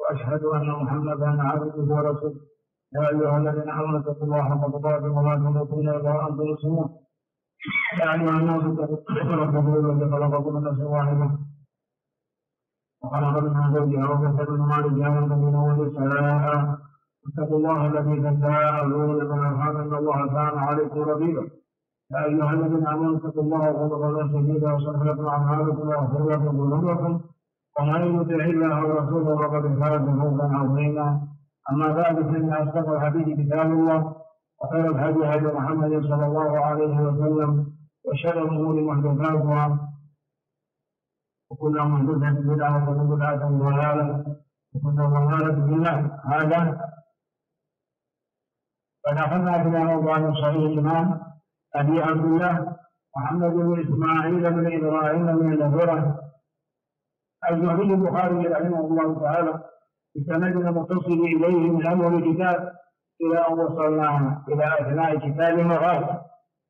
وأشهد أن محمدا عبده ورسوله. يا أيها الذين آمنوا اتقوا الله حق تقاته ولا تموتن إلا وأنتم مسلمون. يا أيها الناس اتقوا ربكم الذي خلقكم من نفس واحدة وخلق منها زوجها وبث منهما رجالا كثيرا ونساء. اتقوا الله الذي تساءلون به والأرحام إن الله كان عليكم رقيبا. يا أيها الذين آمنوا اتقوا الله وقولوا قولا سديدا يصلح لكم أعمالكم ويغفر لكم ذنوبكم ومن يطع الله ورسوله فقد فاز فوزا عظيما. أما بعد فإن أصدق الحديث كتاب الله وخير الهدي هدي محمد صلى الله عليه وسلم وشر الأمور محدثاتها وكل محدثة بدعة وكل بدعة ضلالة وكل ضلالة في النار. هذا فنحن في موضوع صحيح الإمام أبي عبد الله محمد بن إسماعيل بن إبراهيم بن الهرة الزهري البخاري رحمه الله تعالى بسندنا متصل إليه من أول الكتاب إلى أن وصلنا إلى أثناء كتاب المغازي.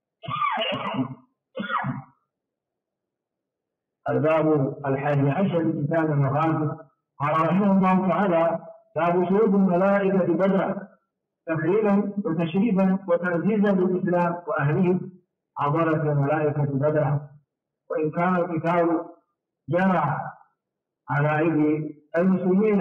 الباب 11 في كتاب المغازي قال رحمه الله تعالى: باب شهود الملائكة بدرا تكريما وتشريفا وتعزيزا للإسلام وأهله حضرت الملائكة بدرا. وإن كان القتال جرى على أيدي المسلمين،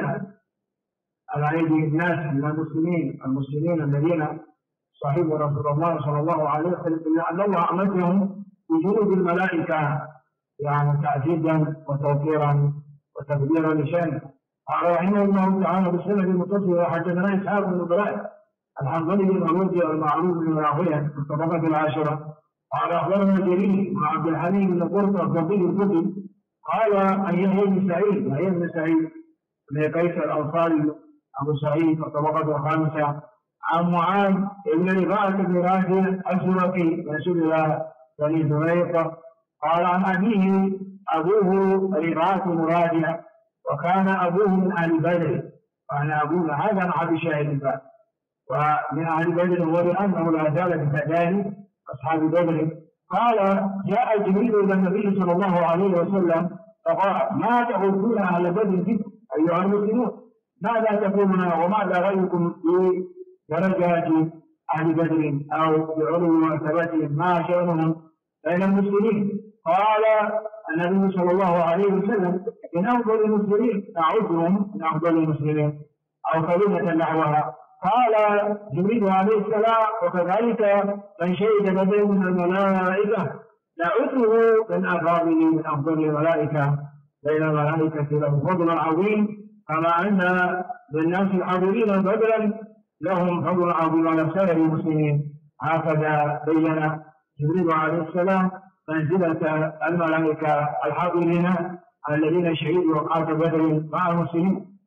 على أيدي الناس من المسلمين الذين صحبوا رسول الله صلى الله عليه وسلم، إلا أن الله أمدهم بجنود الملائكة يعني تعزيزا وتوقيرا وتقديرا لشأنه. قال رحمه الله تعالى بالسند المتصل: وحدثنا إسحاق بن إبراهيم الحنظلي بن الرمزي المعروف بن راهويه في الطبقة العاشرة. قال أخبرنا جرير مع عبد الحليم بن قرطة الضبي الكتب قال أن يحيى بن سعيد بن قيس الأنصاري أبو سعيد في الطبقة الخامسة عن معاذ بن رفاعة بن رافع الزرقي منسوب إلى بني زريقة قال عن أبيه أبوه رفاعة بن رافع وكان أبوه من أهل بدر، وأن أبوه هذا أحد شاهد الباب ومن أهل بدر، هو لأنه لا زال بتداني أصحاب بدر. قال: جاء جبريل إلى النبي صلى الله عليه وسلم فقال: ما تقولون أهل بدر فيكم أيها المسلمون؟ ماذا تقولون وماذا رأيكم في درجات أهل بدر أو بعلو مرتبتهم؟ ما شأنهم بين المسلمين؟ قال النبي صلى الله عليه وسلم: من أفضل المسلمين نعدهم من أفضل المسلمين أو كلمة نحوها. قال جبريل عليه السلام: وكذلك من شهد بدر من الملائكة نعده من أفضل الملائكة، بين الملائكة له فضل عظيم كما أن للناس الحاضرين بدرا لهم فضل عظيم على سائر المسلمين. هكذا بين جبريل عليه السلام منزلة الملائكة الحاضرين الذين شهدوا وقعة بدر مع المسلمين.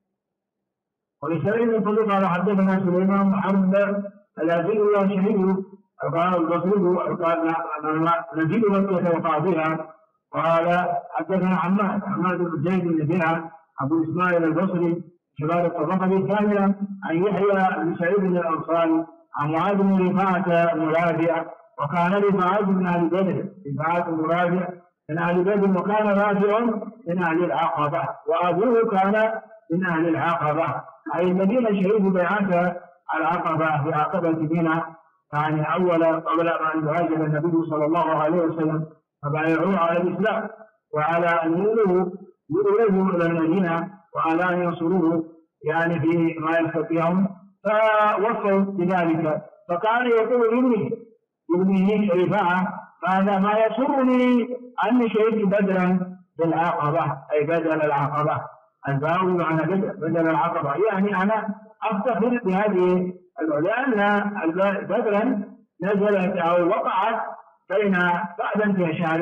ولسائر الفضل قال حدثنا سليمان محمد الأزيل الله شهيد قال البصري قال نزيد مكة وقاضيها. قال حدثنا حماد بن زيد بن زياد أبو إسماعيل البصري شباب الطبقة الثانية عن يحيى بن سعيد الأنصاري عن معاذ بن رفاعة بن رافع وكان رفاعة من أهل بدر، رفاعة بن رافع من أهل بدر وكان رافع من أهل العقبة وأبوه كان من أهل العقبة، أي الذين شهدوا بيعة العقبة في عقبة منى، يعني أول قبل أن يهاجر النبي صلى الله عليه وسلم فبايعوه على الإسلام وعلى أن يؤولوه إلى المدينة وعلى أن ينصروه يعني في ما يستطيعون، فوصلوا بذلك. فكان يقول لابنه رفاعة: هذا ما يسرني أني شهدت بدرا بالعقبة، أي بدل العقبة، الباوي معنى بدل العقبة، يعني أنا أفتخر بهذه لأن بدرا نزلت أو وقعت بعد انتشار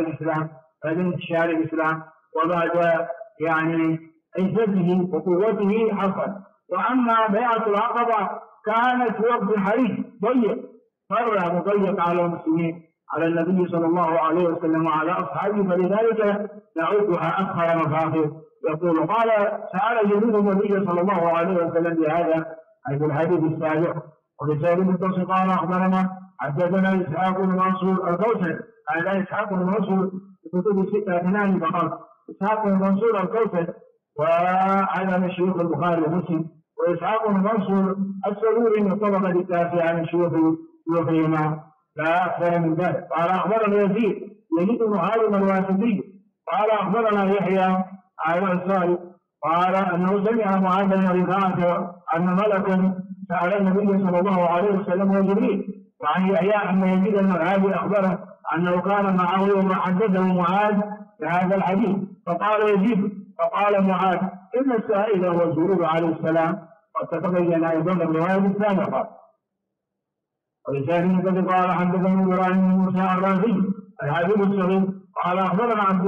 الإسلام وبعد يعني عزته وقوته حصل. وأما بيعة العقبة كانت وقت حريص ضيق، فرع مضيق على المسلمين على النبي صلى الله عليه وسلم وعلى أصحابه، فلذلك نعدها أفخر مفاخر. يقول: قال سأل جبريل النبي صلى الله عليه وسلم بهذا أي بالحديث السابق. ولسائر المتصل قال: أخبرنا حدثنا إسحاق بن منصور الكوثر، هذا إسحاق بن منصور في كتب الستة اثنان فقط، إسحاق بن منصور الكوثر وهذا من شيوخ البخاري ومسلم. وإسحاق بن منصور السروري من الطبقة التاسعة من شيوخهما لا أكثر من ذلك. قال أخبرنا يزيد بن هارون الواسطي قال أخبرنا يحيى الأنصاري قال أنه سمع معاذ بن رفاعة أن ملكا سأل النبي صلى الله عليه وسلم وجبريل. وعن يحيى أن يزيد بن هارون أخبره أنه كان معه يوم حدثه معاذ بهذا الحديث فقال يزيد فقال معاذ إن السائل هو جبريل عليه السلام. وقد تبين أيضا الرواية السابقة. ولسان الذي قال حدثني إبراهيم بن موسى الرازي الحبيب الصغير قال أخبرنا عبد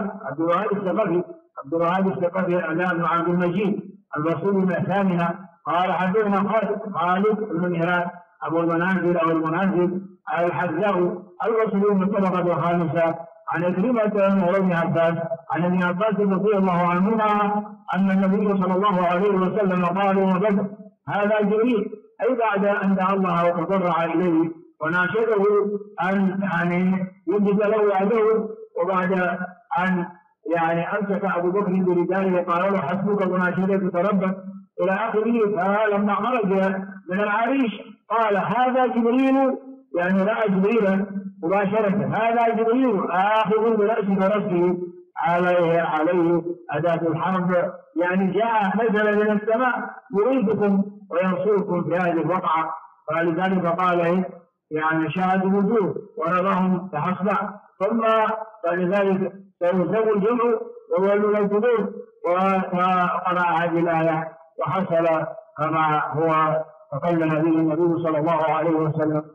الوهاب الثقفي الإعلام بن عبد المجيد البصري من الثامنة قال حدثنا خالد بن مهران أبو المنازل أو المنازل الحذاء البصري من الطبقة الخامسة عن عكرمة مولى ابن عباس عن ابن عباس رضي الله عنهما أن النبي صلى الله عليه وسلم قال وبدأ هذا جبريل أي بعد أن دعا الله وتضرع إليه وناشده أن يجد له عدو وبعد أن أمسك أبو بكر برجاله وقال له حسبك وناشدتك ربك إلى آخره. فلما خرج من العريش قال هذا جبريل رأى جبريلا مباشرة هذا جبريل آخذ برأس فرسه عليه أداة الحرب جاء نزل من السماء يريدكم وينصركم في هذه الوقعة. فلذلك قال شاهد الوجوه ونراهم تحصبع ثم فلذلك سيهزم الجمع ويولون القلوب. وقرأ هذه الآية وحصل كما هو تكلم به النبي صلى الله عليه وسلم.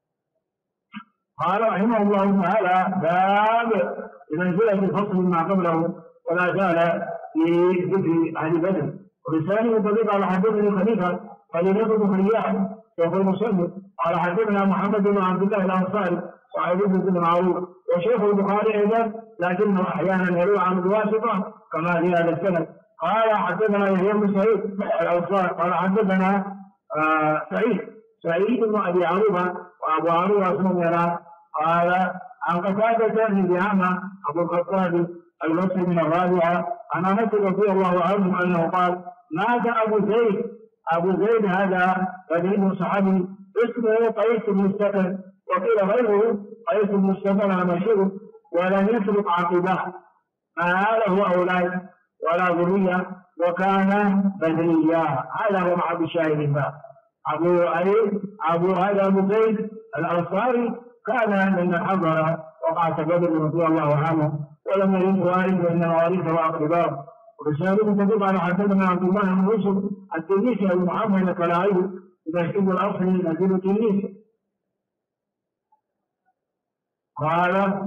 قال رحمه الله تعالى باب بمنزلة الفصل ما قبله ولا زال في ذكر أهل بدر. ولسانه طريق على حدثني خليفة خليفة بن خياح شيخ المصنف قال حدثنا محمد بن عبد الله الأنصاري صاحب بن معروف وشيخ البخاري أيضا لكنه أحيانا يروي عن الواسطة كما في هذا السند. قال حدثنا يحيى بن سعيد الأنصاري قال حدثنا سعيد بن أبي عروبة وأبو عروبة اسمه قال عن قتادة بن دعامة أبو الخطاب البصري من الرابعة عن أنس رضي الله عنه أنه قال مات أبو زيد هذا رجل صحابي اسمه قيس بن السكن وقيل غيره قيس بن السكن مشهور ولم يترك عقباه ما له أولاد ولا ذرية وكان بدريا. هذا هو مع بشاهد الله. أبو زيد الأنصاري كان من حضر وقعة بدر رضي الله عنه ولم يرد وارث وإنما وارثه أقرباه. ورسالته تدل على حدثنا عبد الله بن يوسف التلميذي أبو محمد الكلاعي يشهد الأصل نزيل التلميذ قال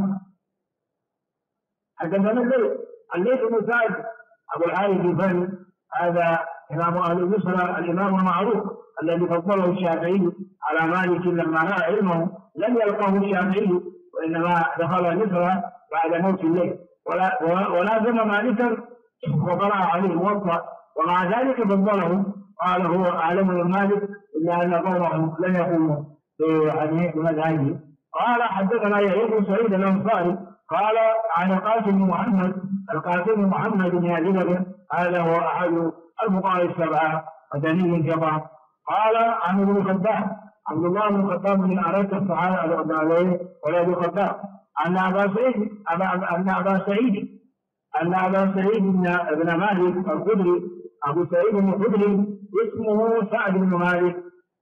حدثنا الليث بن سعد أبو الحارث الجباني هذا إمام أهل مصر الإمام المعروف الذي فضله الشافعي على مالك لما رأى علمه لم يلقاه الشافعي وإنما دخل مصر بعد موت الليل ولازم مالكا وقرأ عليه موطأ ومع ذلك فضله قال هو أعلم من مالك إلا أن قومه لم يقوموا بمذهبه. قال حدثنا يحيى بن سعيد الأنصاري قال عن القاسم بن محمد بن يزيد هذا هو أحد الفقهاء السبعة مدني جبار. قال عن ابن الخطاب عبد الله بن الخطاب من أراد الصحابة عليه ولا ابن الخطاب أن أبا سعيد بن مالك الخدري أبو سعيد بن الخدري اسمه سعد بن مالك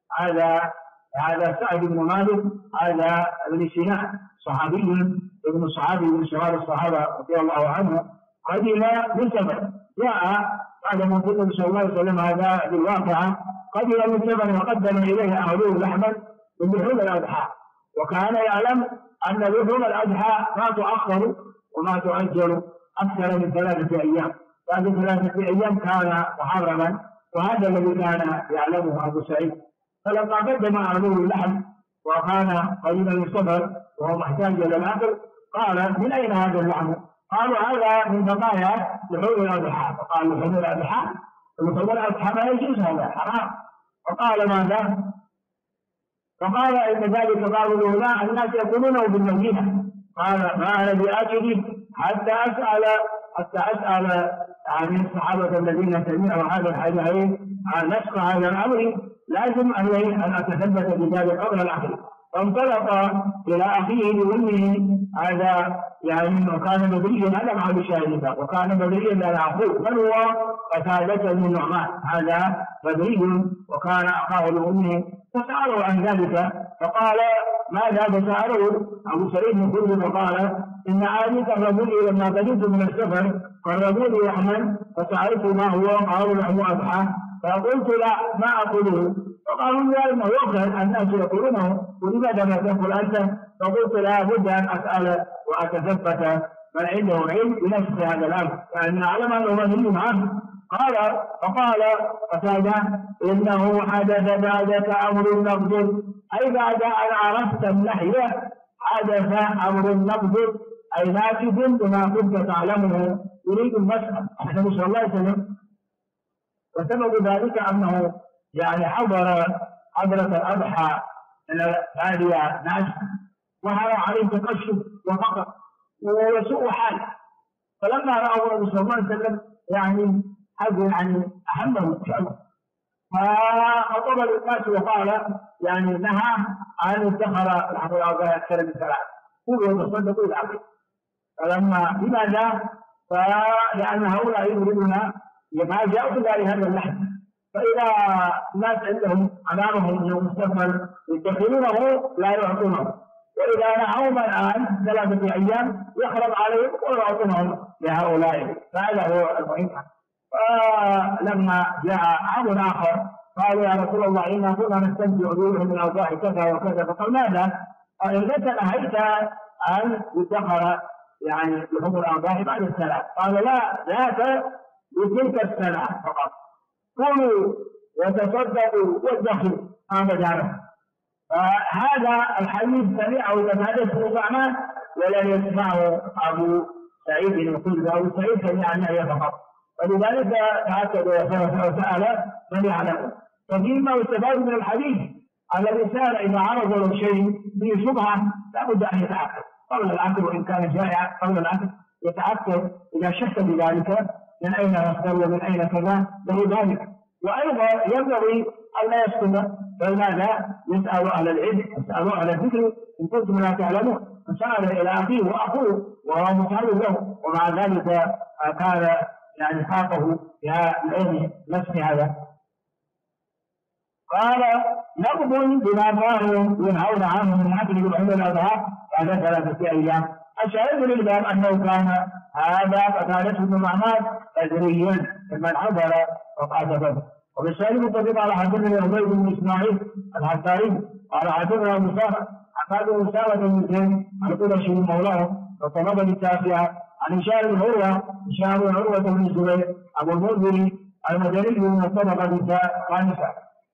هذا سعد بن مالك هذا ابن سيناء صحابي ابن صحابي من شباب الصحابة رضي الله عنه قدم من سبع جاء بعد ما قلت النبي صلى الله عليه وسلم هذا بالواقعة قدم من سبع وقدم إليه أهله لحما من لحوم الأضحى وكان يعلم أن لحوم الأضحى ما تؤخر وما تؤجل أكثر من 3 أيام. بعد 3 أيام كان محرما وهذا الذي كان يعلمه أبو سعيد. فلما قدم أهله اللحم وكان قليلا الصبر وهو محتاج إلى الأكل قال من أين هذا اللحم؟ قالوا هذا من بقايا لحوم الأضحى. فقالوا لحوم الأضحى ما يجوز هذا حرام. فقال ماذا؟ فقال إن ذلك قالوا له لا الناس يقولونه بالمدينة. قال ما أنا بآكل حتى أسأل يعني الصحابة الذين سمعوا هذا الحديث عن نسخ هذا الأمر لازم أن أتثبت بذلك قبل العقل. فانطلق إلى أخيه بأمه هذا يعني وكان بدريا هذا مع بشاهدته وكان بدريا لا أخوه بل هو قتادة بن النعمان هذا بدري وكان أخاه لأمه فسأله عن ذلك فقال ماذا فسأله أبو سعيد الخدري فقال إن عادة الرجل لما بديت من السفر قربوني لحما فسألت ما هو قالوا له أضحى فقلت لا ما أقوله فقالوا لي أنه يظهر الناس يقولونه ولماذا ما تقول أنت فقلت لا بد أن أسأل وأتثبت من عنده علم بنفس هذا الأمر فإن أعلم أنه مهم عنه فقال قتادة إنه حدث بعدك أمر نقدر أي بعد أن عرفت اللحية حدث أمر نقدر أي ناكد بما كنت تعلمه يريد المسألة النبي صلى الله عليه وسلم وسبب ذلك أنه يعني حضرة الأضحى من هذه ناس وهذا عليه تقشف وفقر وسوء حال فلما رأوا النبي صلى الله عليه وسلم يعني هذا يعني أهمه شأنه فخطب للناس وقال يعني نهى أن يدخر الحمد لله أكثر من ثلاث قولوا وصدقوا العقل فلما لماذا؟ فلأن هؤلاء يريدون ما جاءوا إلا لهذا اللحم فإذا الناس عندهم أمامهم أنه مستقبل يدخلونه لا يعطونه وإذا نهوهم الآن 3 أيام يخرب عليهم ويعطونهم لهؤلاء فهذا هو المهم. فلما جاء عام آخر قالوا يا رسول الله إنا كنا نستمتع بهم من الأوضاع كذا وكذا فقال ماذا؟ قال إن نهيت أن يدخر يعني لحوم الأوضاع بعد السنة قال لا بتلك السنة فقط كلوا وتصدقوا وادخروا هذا جاره فهذا الحديث سمعه قتادة بن النعمان ولم يسمعه أبو سعيد الخدري أبو سعيد سمع النهي فقط ولذلك تأكد وسأل من يعلم ففيما يستفاد من الحديث أن الإنسان إذا عرض له شيء فيه شبهة لابد أن يتأكد قبل العقل وإن كان جائع قبل العقل يتأكد إذا شك بذلك من أين يصدر ومن أين كذا له ذلك وأيضا ينبغي أن لا يسكت فلماذا يسأل أهل العلم يسأل أهل الذكر إن كنتم لا تعلمون فسأل إلى أخيه وأخوه وهو مسأل له ومع ذلك كان يعني فاقه يا العلم نفس هذا قال نقض بما كانوا ينهون عنه من أكل العلم الأضحى بعد 3 أيام الشاهد للباب أنه كان هذا قتادة بن النعمان أجريا ممن حضر وقعد بدر وبالشاهد متفق على حدثنا عبيد بن إسماعيل الحساري قال حدثنا مسامة بن زيد القرشي مولاه وطلب للتاسعة عن هشام بن عروة بن الزبير أبو المنذر المدني من الطبقة الخامسة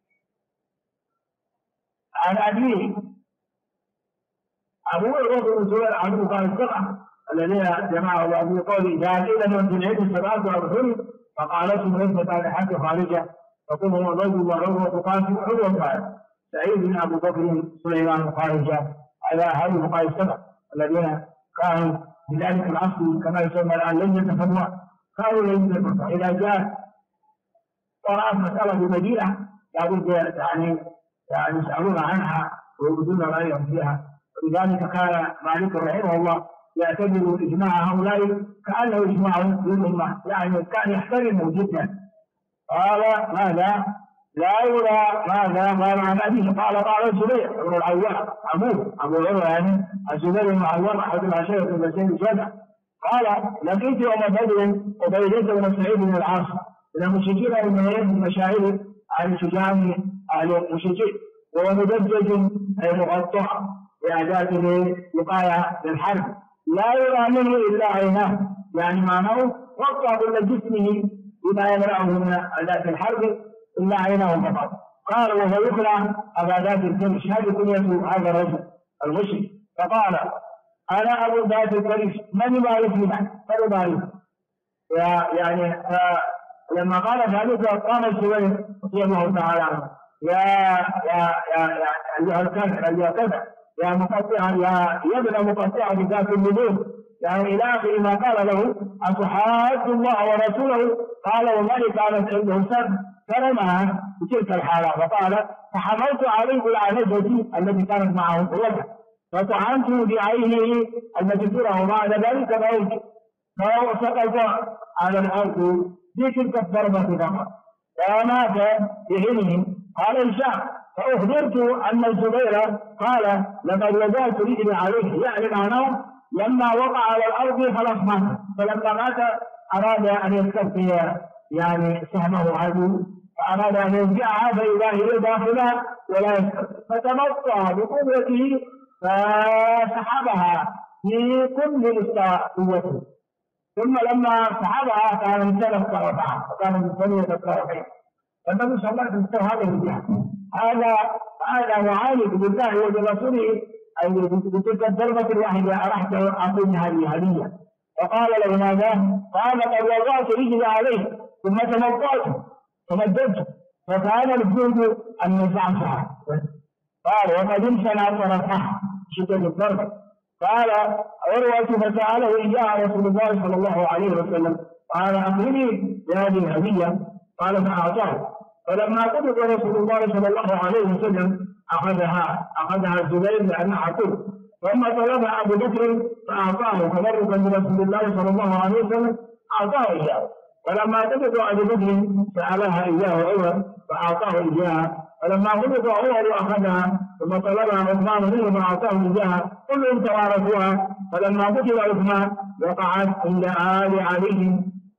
عن أبيه أبو عروة بن الزبير عن البخاري السبعة الذين جمعوا أبو قولي جاء إلى من في العيد السبعة وأبو فقالت ليست حتى خارجة فقل هو الرجل وعروة قاسم عروة قال سعيد بن أبو بكر سليمان خارجة على هذه البخاري السبعة الذين كانوا في ذلك العصر كما يسمى الآن لم يتفروا كانوا لم يتفروا إذا جاء ورأت مسألة بمدينة لابد يعني يسألون عنها ويوجدون رأيهم فيها ولذلك كان مالك رحمه الله يعتبر إجماع هؤلاء كأنه إجماع للأمة يعني كان يحترمه جدا قال ماذا؟ لا يرى ماذا ما معنى أبيه قال الزبير بن العوام أبو عروة يعني الزبير بن العوام أحد العشيرة الذين الجنة قال لقيت يوم بدر عبيدة بن سعيد بن العاص من المشركين من المشاهير عن شجاع أهل المشركين وهو مدجج أي مغطى بأعداده وقاية للحرب لا يرى منه إلا عيناه يعني معناه غطى كل جسمه بما يمنعه من أداة الحرب إلا عيناه فقط قال وهو يخلع أبا ذات الكرش هذه كنيته هذا الرجل المشرك فقال أنا أبو ذات الكرش من يبارك لنا من يبارك يعني لما قال ذلك قام الزبير رضي الله تعالى عنه يا أيها الكافر أيها كذا يا مقطع يا ابن مقطع بذات النجوم، يعني إلى آخر ما قال له: أتحاد الله ورسوله؟ قال: ومن كانت عنده سر، فرماها بتلك الحالة فقال: فحملت عليه العنزة التي كانت معه قوتها فطعنته بعينه التي ترى، بعد ذلك موت، فهو سقط على الأرض بتلك الضربة فقط فمات بعينه. قال هشام: فأخبرت أن الزبير قال: لقد وجدت رجلي عليه، يعني معناه لما وقع على الأرض خلاص مات، فلما مات أراد أن يستبقي يعني سهمه عدو، فأراد أن يرجعها فإذا هي داخلها ولا يستبقي، فتمطى بقوته فسحبها في كل مستوى قوته، ثم لما سحبها كان انسلخ طرفها وكان من ثانية الطرفين. فالنبي صلى الله عليه وسلم هذا الجهة، هذا معاند بالله وبرسوله أي بتلك الضربة الواحدة أرحت أعطيني هذه هدية. فقال له: ماذا؟ قال: قد وضعت رجلي عليه ثم تمددت فكان الجهد أن يزعمها. قال: وقد انسنى طرفها شدة الضربة. قال عروة: فسأله إياها رسول الله صلى الله عليه وسلم، قال: أخبرني بهذه الهدية. قال: فأعطاه. فلما قبض رسول الله صلى الله عليه وسلم أخذها الزبير لأنها عقول، ثم طلبها أبو بكر فأعطاه تبركا برسول الله صلى الله عليه وسلم، أعطاه إياه. ولما قبض أبو بكر سألها إياه عمر فأعطاه إياها. فلما قبض عمر أخذها ثم طلبها عثمان منه فأعطاه إياها، كلهم توارثوها. فلما قتل عثمان وقعت عند آل علي.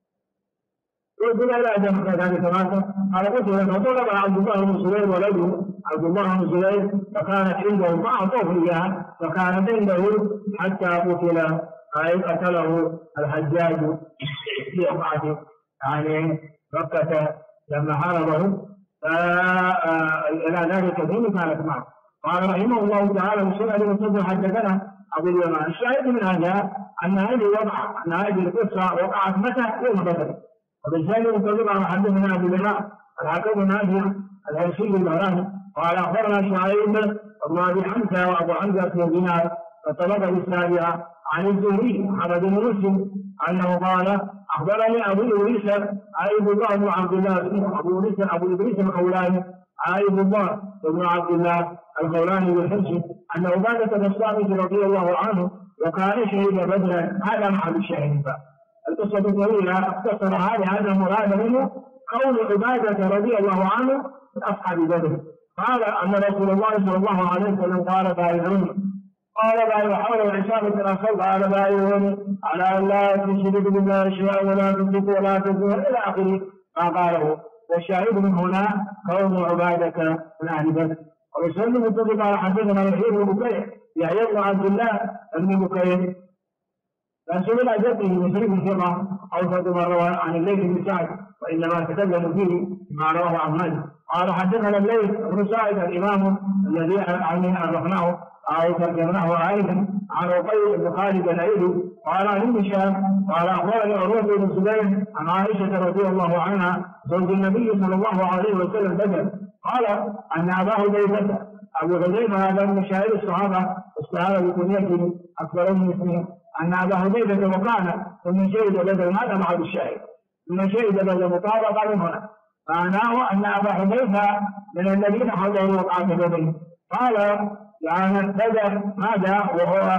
قلت: لا أجل ذلك ماذا؟ قال: قتل فطلب عبد الله بن زبير ولده عبد الله بن زبير فكانت عنده فأعطوه إياها، فكانت عنده حتى قتل، أي قتله الحجاج في وقعته يعني مكة لما حاربه، إلى ذلك الدين كانت معه. قال رحمه الله تعالى: بسنة المنتظر حدثنا أبو اليمان. الشاهد من هذا أن هذه القصة وقعت متى؟ يوم بدر. وبالتالي المنتظر حدثنا أبو اليمان الحكم بن نافع الهرسي البهراني قال: أخبرنا شعيب بن أبي حمزة وأبو حمزة بن دينار فطلب بالسابعة عن الزهري محمد بن مسلم أنه قال: أخبرني أبو إدريس عايد الله بن عبد الله أبو إدريس الخولاني عايد الله بن عبد الله الخولاني بالحمص أن عبادة بن الصامت رضي الله عنه وكان شهيد بدرا. هذا محل الشاهد. القصة طويلة اختصر هذا مراد منه قول عبادة رضي الله عنه من أصحاب بدر. قال أن رسول الله صلى الله عليه وسلم قال: بايعوني. قال: بايع حول العشاء بن أصل. قال: بايعوني على أن لا تشركوا بالله شيئا ولا تشركوا ولا تزنوا إلى آخره ما قاله. والشاهد من هنا قول عبادة من أهل بدر. ويسلم متفق على حدثنا يحيى بن بكير يحيى بن عبد الله بن بكير فسئل جده مسلم الثقة أوسط ما روى عن الليث بن سعد وإنما تكلم فيه ما رواه عن مالك. قال: حدثنا الليث بن سعد الإمام الذي عرفناه أو ترجمناه أيضا عن رقيع بن خالد الأيلي قال: عن هشام قال: أخبرني عروة بن الزبير عن عائشة رضي الله عنها زوج النبي صلى الله عليه وسلم بدر قال أن أبا حذيفة أبو حذيفة هذا من مشاهير الصحابة استعار بكنيته أكبر من اسمه أن أبا حذيفة وكان ثم شهد بدر. هذا مع الشاهد ثم شهد بدر مطابقة من هنا، معناه أن أبا حذيفة من الذين حضروا وقعة بدر. قال: يعني بدر هذا وهو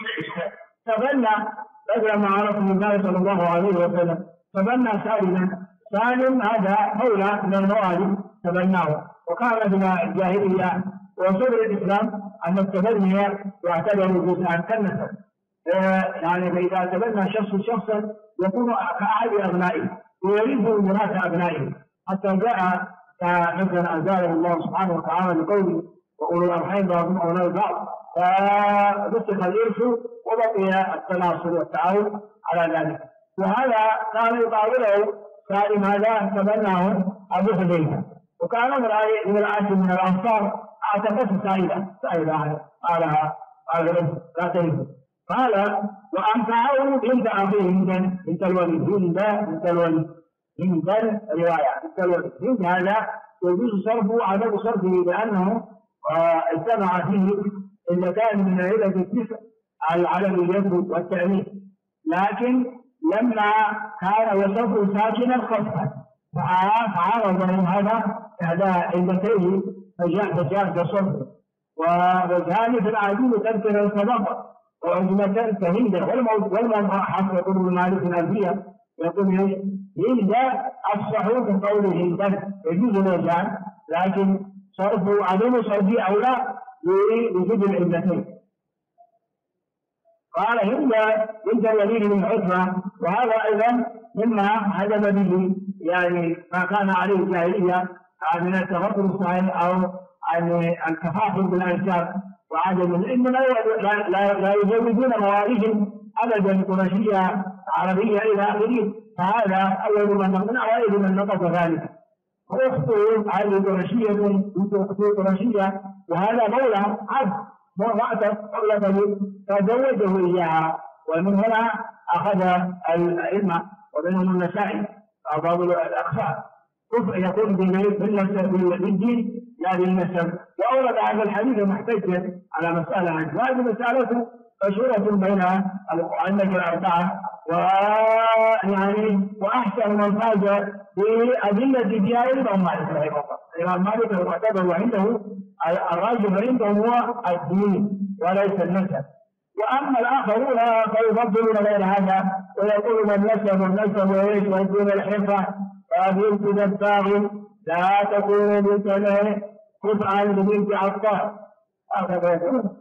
تبنى بدر مع رسول الله صلى الله عليه وسلم، تبنى سالم هذا مولى من الموالي تبناه، وكان من الجاهلية وصدر الإسلام أن التبني يعتبر جزءا كالنسب، يعني فإذا تبنى شخصا يكون كأحد أبنائه ويريد وراثة أبنائه، حتى جاء مثلا أنزله الله سبحانه وتعالى بقوله: وأولو الأرحام بعضهم أولاد بعض، فنسخ الإرث وبقي التناصر والتعاون على ذلك. وهذا كان يقابله سالم هذا تبناه أبو حذيفة، وكان من العاشر من الأنصار اعتقد سائلة قال لا تريد. قال: وأنفعه بنت أخيه بنت الوليد بنت الرواية بنت الوليد. بنت هذا يجوز صرفه عدم صرفه لأنه اجتمع فيه إذا كان من عدة التسع على اليد والتأنيث، لكن لما كان وصفه ساكنا خفا فعارض من هذا إحدى علتين فجاء بصفه. وذلك العدو تذكر الصدقة وعزمة كهندة والمضاحف يقول ابن مالك الأنبياء يقول هند أفصح من قوله هندا يجوز الوجهان، لكن صرفه عدم صرفه أولى لوجود العلتين. قال هند بنت الوليد بن عتبة، وهذا أيضا مما هدم به يعني ما كان عليه الجاهلية من التفضل الصحيح أو عن التفاخر بالأنساب وعدم إنما لا يزودون مواليهم أبدا قرشية عربية إلى آخره، فهذا أول من نقل أوائل من نقص ذلك. وأخته هذه قرشية بنت أخته قرشية، وهذا مولى عبد وأعتق قبله فزوجه إياها، ومن هنا أخذ العلم وبينهم النسائي بعض الأخفاء يكون بالدين لا بالنسب. وأورد هذا الحديث محتجا على مسألة عنه، وهذه مسألة مشهورة بين الأئمة الأربعة، ويعني وأحسن من فاز بأدلة فيها الإمام مالك رحمه الله. الإمام مالك المعتبر عنده الراجح عندهم هو الدين وليس النسب، وأما الآخرون فيفضلون غير هذا ويقولون النسب وإيش ويدون الحفرة فبنت دباغ لا تكون بنت تفعل ببنت عطار، هكذا يقولون.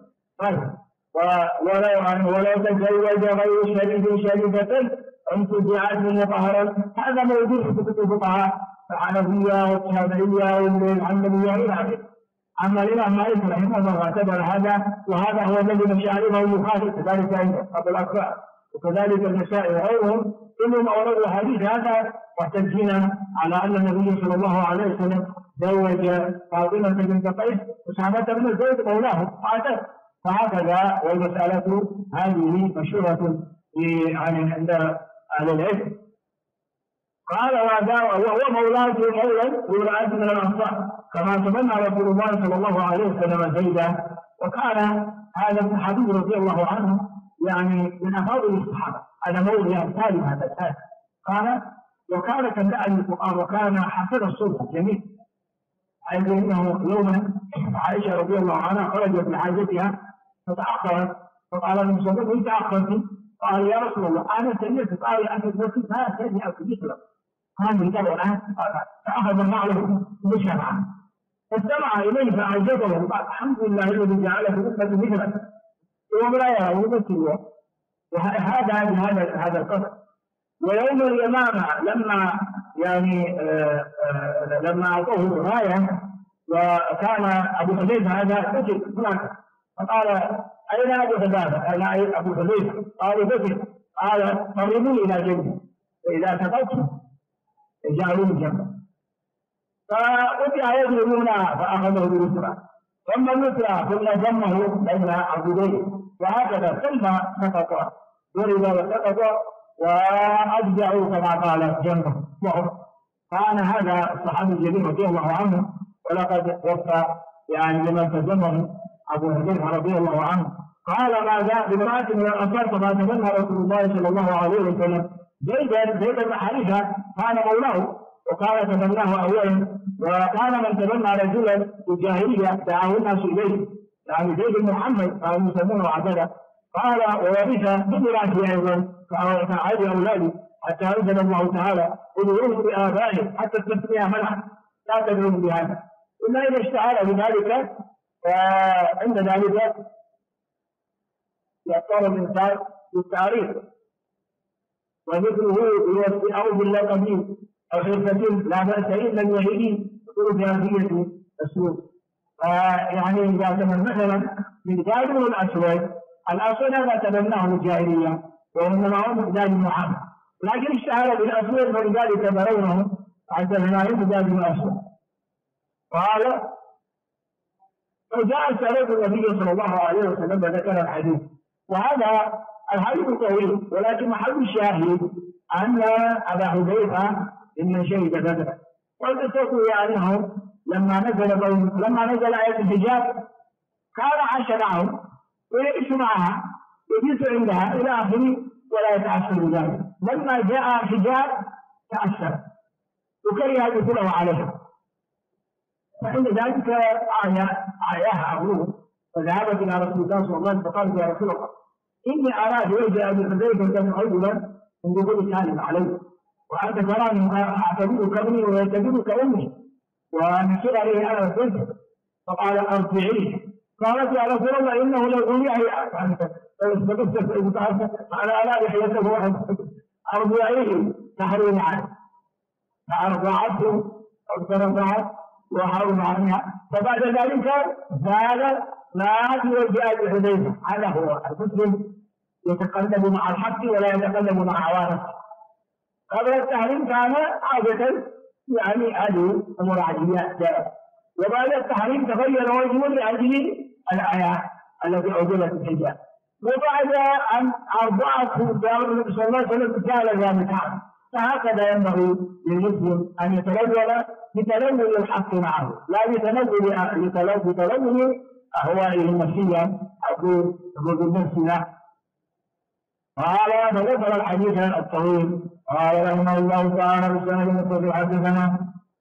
ولو تزوج غير شريف شريفة انتزعت من مطهرا، هذا موجود في كتب الفقهاء الحنفية والشافعية والحنبلية إلى آخره. أما الإمام مالك رحمه الله اعتبر هذا، وهذا هو الذي مشاعره يخالف، كذلك أبو الأكبر وكذلك النسائي وغيرهم كلهم أوردوا حديث هذا محتجين على أن النبي صلى الله عليه وسلم زوج فاطمة بنت قيس وسامة بن زيد مولاه فاعتق. فهكذا والمسألة هذه مشهورة عند أهل العلم. قال وهو مولاه مولى من الأنصار كما تمنى رسول الله صلى الله عليه وسلم زيدا. وكان هذا الصحابي رضي الله عنه يعني من أفاضل الصحابة، هذا مولى سالم هذا الآن. قال وكان كداء القرآن وكان حفظ الصوت جميل، حيث انه يوما عائشه رضي الله عنها خرجت لحاجتها فتاخرت، فقال المصدق انت اخرتي؟ قال يا رسول الله انا سمعت قال ان المسجد ما سمع في مثله، كان يتابع الان فاخذ النعل ومشى فاستمع اليه فاعجبه قال الحمد لله الذي جعل في امه مثلك ولا يرى مثله، هذا القدر. ويوم اليمامة لما يعني لما أعطوه راية وكان أبو حذيفة هذا كتب هناك، فقال أين أبو حذيفة؟ أين أبو حذيفة؟ قالوا كتب. قال قربوا إلى جنبه فإذا سقطت جعلوه جنبه، فقطع يضربونه فأخذه باليسرى ثم اليسرى ثم ضمه بين عضديه وهكذا ثم سقط ضرب وسقط وأجزعوا كما قال جنبه وهو. كان هذا الصحابي الجليل رضي الله عنه، ولقد وفى يعني لمن تزمه أبو حذيفة رضي الله عنه. قال ماذا بامرأة من الأنصار كما تمنى رسول الله صلى الله عليه وسلم زيد بن حارثة كان مولاه وقال تمناه أولا، وكان من تمنى رجلا في الجاهلية دعاه الناس إليه يعني زيد بن محمد كانوا يسمونه عبدا. قال وورث بمراثه أيضا فعاد أولاده حتى أنزل الله تعالى ادعوه بآبائه حتى التسمية منع لا تدعوه بهذا إلا إذا اشتهر بذلك، فعند ذلك يختار الإنسان بالتعريف وذكره أو باللقب أو حرفة لا بأس إلا الوحيد يقول في أنفية السلوك. يعني إذا كان مثلا من جابر الأسود هذا تبناه الجاهلية وإنما هو مقداد محمد، لكن اشتهر بالأسود فلذلك ترونه حتى هنا مقداد الأسود. قال فجاء سألت النبي صلى الله عليه وسلم ذكر الحديث، وهذا الحديث طويل ولكن محل الشاهد أن أبا حذيفة ممن شهد بدرا. والقصة يعني أنه لما نزل آية الحجاب كان عاش معهم ويعيش معها يجلس عندها إلى آخره ولا يتأثر بذلك. لما جاء الحجاب تأثر وكره أن يدخله عليها، فعند ذلك عياها أبوه فذهبت إلى رسول الله صلى الله عليه وسلم فقالت يا رسول الله إني أراد وجه أبي حذيفة بن عويلة من دخول سالم عليه، وأنت تراني أعتبرك ابني ويعتبرك أمي ومن صغري أنا وبنتك، فقال أرجعيه. قالت يا رسول الله إنه لو أرجعه على آلاء حياته واحد أرجعيه تحريم عنه، فأرضعته أرضعت وحرم عنها. فبعد ذلك زال ما توجه أبي حذيفة. هذا هو المسلم يتقلب مع الحق ولا يتقلب مع عوارض. قبل التحريم كان عادة يعني هذه أمور عادية جاءت، وبعد التحريم تغير وجهه لأجل الآيات التي أوجبت الحجاب. وبعد أن أرضعته دار النبي صلى الله عليه وسلم زال ذلك عنه. فهكذا ينبغي للمسلم أن يتلون بتلون الحق معه، لا بتلون أهوائه النفسية أو بالنفس له. قال فذكر الحديث الطويل. قال رحمه الله تعالى بالسند المتصل حدثنا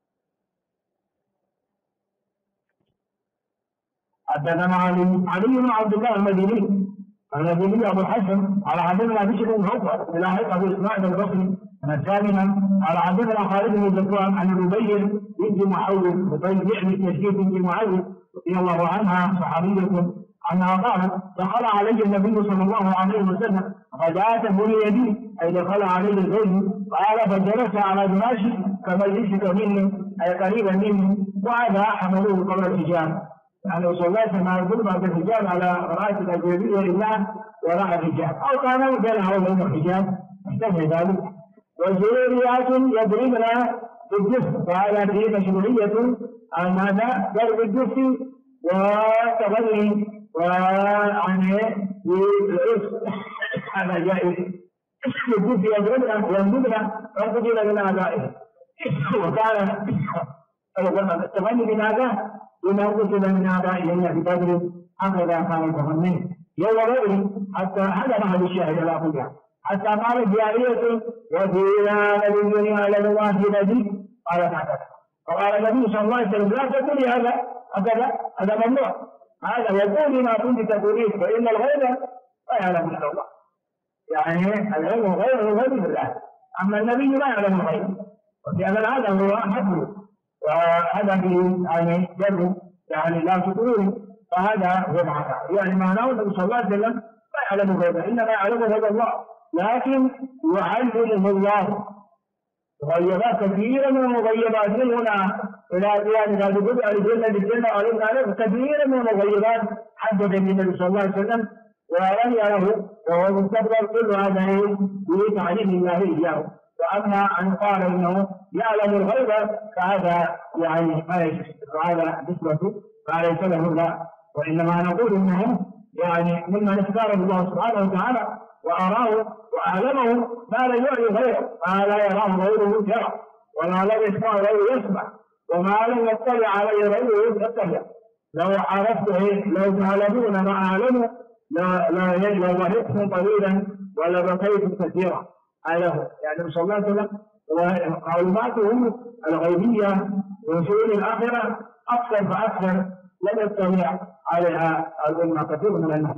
علي بن عبد الله المديني أبو الحسن على حدثنا بشر بن عقبة بلاحق أبو إسماعيل البصري سالما على حدثنا خالد بن ذكوان عن ربيع بنت معوذ ربيع بن تشريف بنت معوذ رضي الله عنها صحابية عنها قالت دخل علي النبي صلى الله عليه وسلم غداة بني بي أي دخل علي الزوج قال فجلس على جناشي كمجلسك مني أي قريبا مني وهذا حملوه قبل الحجاب. يعني صلى الله عليه وسلم يقول بعد الحجاب على رأية الأجنبية لله وراء الحجاب أو كان بينها وبين الحجاب احتمل ذلك. والزروريات يضربن بالجسم وهذا فيه مشروعية ماذا؟ ضرب الجسم والتغني وعنه بالعرس هذا جائز. الجسم يضربن وينبذن وينقذن من أعدائه. وكان التغني بماذا؟ بما قتل من أعدائه في بدر هكذا كان يتغني يوم غيره حتى هذا معنى الشاهد لا بد حتى قالت جارية وفينا نبي يعلم الله في نبي قالت هكذا. فقال النبي صلى الله عليه وسلم لا تقولي هذا ممنوع، هذا يقول ما كنت تقولين فإن الغيب لا يعلم إلا الله. يعني العلم غير الغيب بالله، أما النبي لا يعلم الغيب، وفعلا هذا هو حقه وهذا به يعني جر يعني لا تقولون. فهذا هو معناه يعني معناه النبي صلى الله عليه وسلم لا يعلم غيبه إنما يعلم غيب الله، لكن يعلمه الله مغيبات كثيرة من المغيبات من هنا إلى يعني لا تقول الجنة علينا كثيرا من المغيبات حدد النبي صلى الله عليه وسلم ولم يره وهو مستقبل كل هذا بتعليم الله إياه. وأما أن قال إنه يعلم الغيب فهذا يعني ما يجوز، وهذا نسبته فليس له لا، وإنما نقول إنه يعني ممن اختاره الله سبحانه وتعالى وأراه وأعلمه ما لا يعلم غيره، ما لا يراه غيره يرى، وما لا يسمع غيره يسمع، وما لم يطلع عليه غيره يطلع. لو عرفته لو تعلمون ما أعلمه لضحكتم قليلا ولبكيتم كثيرا. هذا هو يعني صلى الله عليه وسلم ومعلوماته الغيبية وشؤون الآخرة أكثر فأكثر لم يطلع عليها الأمة كثير من الناس.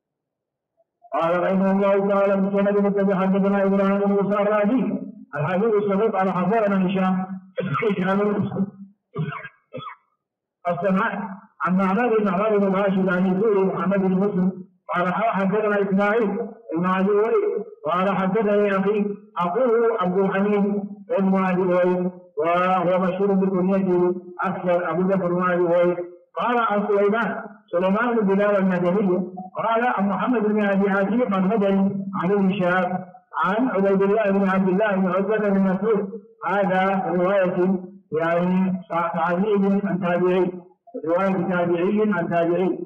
قال رحمه الله تعالى مسند متبع حدثنا إبراهيم بن موسى الرازي الحديث الصديق على حضرنا هشام السماء عن معمر بن عمر بن راشد عن الزهري محمد بن مسلم قال حدثنا إسماعيل بن أبي وائل قال حدثني أخوه عبد الحميد بن أبي وائل وهو مشهور بكنيته أكثر أبو بكر بن أبي وائل قال عن سليمان بن بلال المدني قال عن محمد بن أبي عتيق المدني عن ابن شهاب عن عبيد الله بن عبد الله بن عتبة بن مسعود. هذا رواية يعني تعليم عن تابعي، رواية تابعي عن تابعي،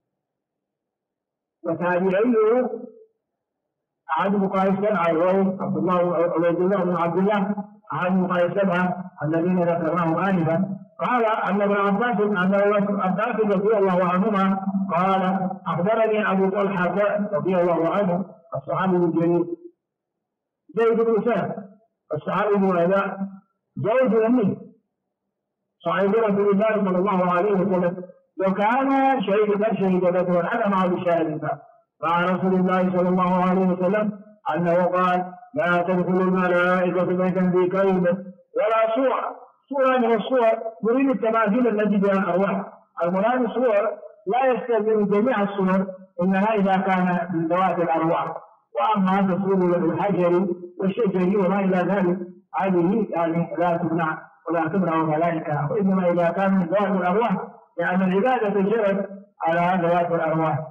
وتابعيه أحد فقهاء السبعة وهو عبيد الله بن عبد الله أحد فقهاء السبعة الذين ذكرناهم آنفا. قال أن ابن عباس رضي الله عنهما قال أخبرني أبو طلحة رضي الله عنه الصحابي الجليل زيد بن سهل الصحابي هذا زوج أمه صاحب رسول الله صلى الله عليه وسلم لو كان شهيد بدر أنا مع بشاهد مع رسول الله صلى الله عليه وسلم أنه قال لا تدخل الملائكة بيتا في كلب ولا صورة من الصور يريد التماثيل التي بها الأرواح. المراد الصور لا يستلزم جميع الصور إنها إذا كان من ذوات الأرواح، وأما تصوير الحجر والشجر وما إلى ذلك هذه يعني لا تمنع ولا تمنع الملائكة، وإنما إذا كان من ذوات الأرواح لأن العبادة جرت على ذوات الأرواح.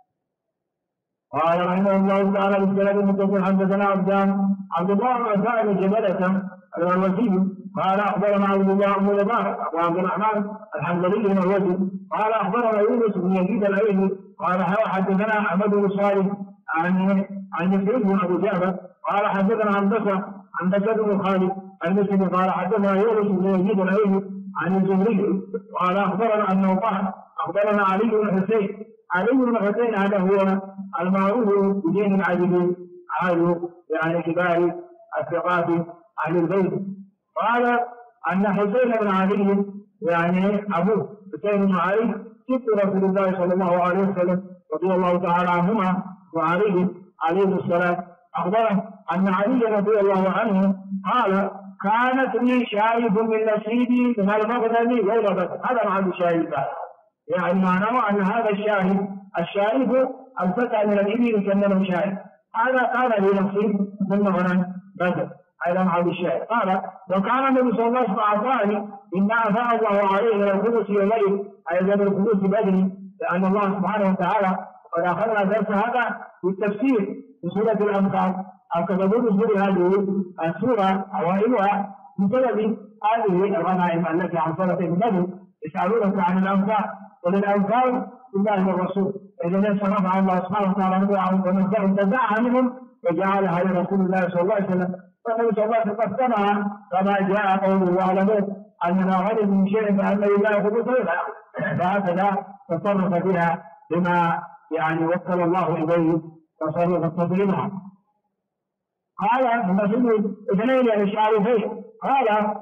قال رحمه الله تعالى بالسلام المتصل حدثنا عبد الله بن سعد جبلة الوزي قال أخبرنا عبد الله بن مبارك وعبد الرحمن الحنظلي الوزي قال أخبرنا يونس بن يزيد الأيلي قال حدثنا أحمد بن صالح عن يزيد بن أبو جعفر قال حدثنا عن بكر بن خالد المسلم قال حدثنا يونس بن يزيد الأيلي عن الزهري قال أخبرنا أنه قال أخبرنا علي بن حسين هذا هو المعروف بدين العابدين عالم يعني كبار الثقات أهل البيت. قال أن حسين بن علي يعني أبوه حسين بن علي ست رسول الله صلى الله عليه وسلم رضي الله تعالى عنهما وعليه السلام أخبره أن علي رضي الله عنه قال كانت لي شارب من نصيبي من المغنم غير هذا مع الشاهد يعني معناه أن هذا الشارب الفتى من الإبل كأنه شارب هذا كان لي نصيب من مغنم بدر أيضا مع الشاهد. قال لو كان النبي صلى الله عليه وسلم أعطاني إن أعطاه الله عليه من الخلوص يومئذ أيضا من الخلوص بدري لأن الله سبحانه وتعالى قد أخذنا درس هذا بالتفسير في سورة الأنفال أو كتبوا سورة هذه السورة أوائلها بسبب هذه الغنائم التي حصلت في بدر يسألونك عن الأنفال وللأنفال الله والرسول إذا صرفها الله سبحانه وتعالى ونزعها منهم وجعلها لرسول الله صلى الله عليه وسلم فالنبي صلى الله عليه وسلم قسمها كما جاء قوله واعلموا أننا غنم من شيء فأن لله خبثها فهكذا تصرف بها بما يعني وكل الله إليه تصرف تسليمها. قال المسلم اثنين الشارفين قال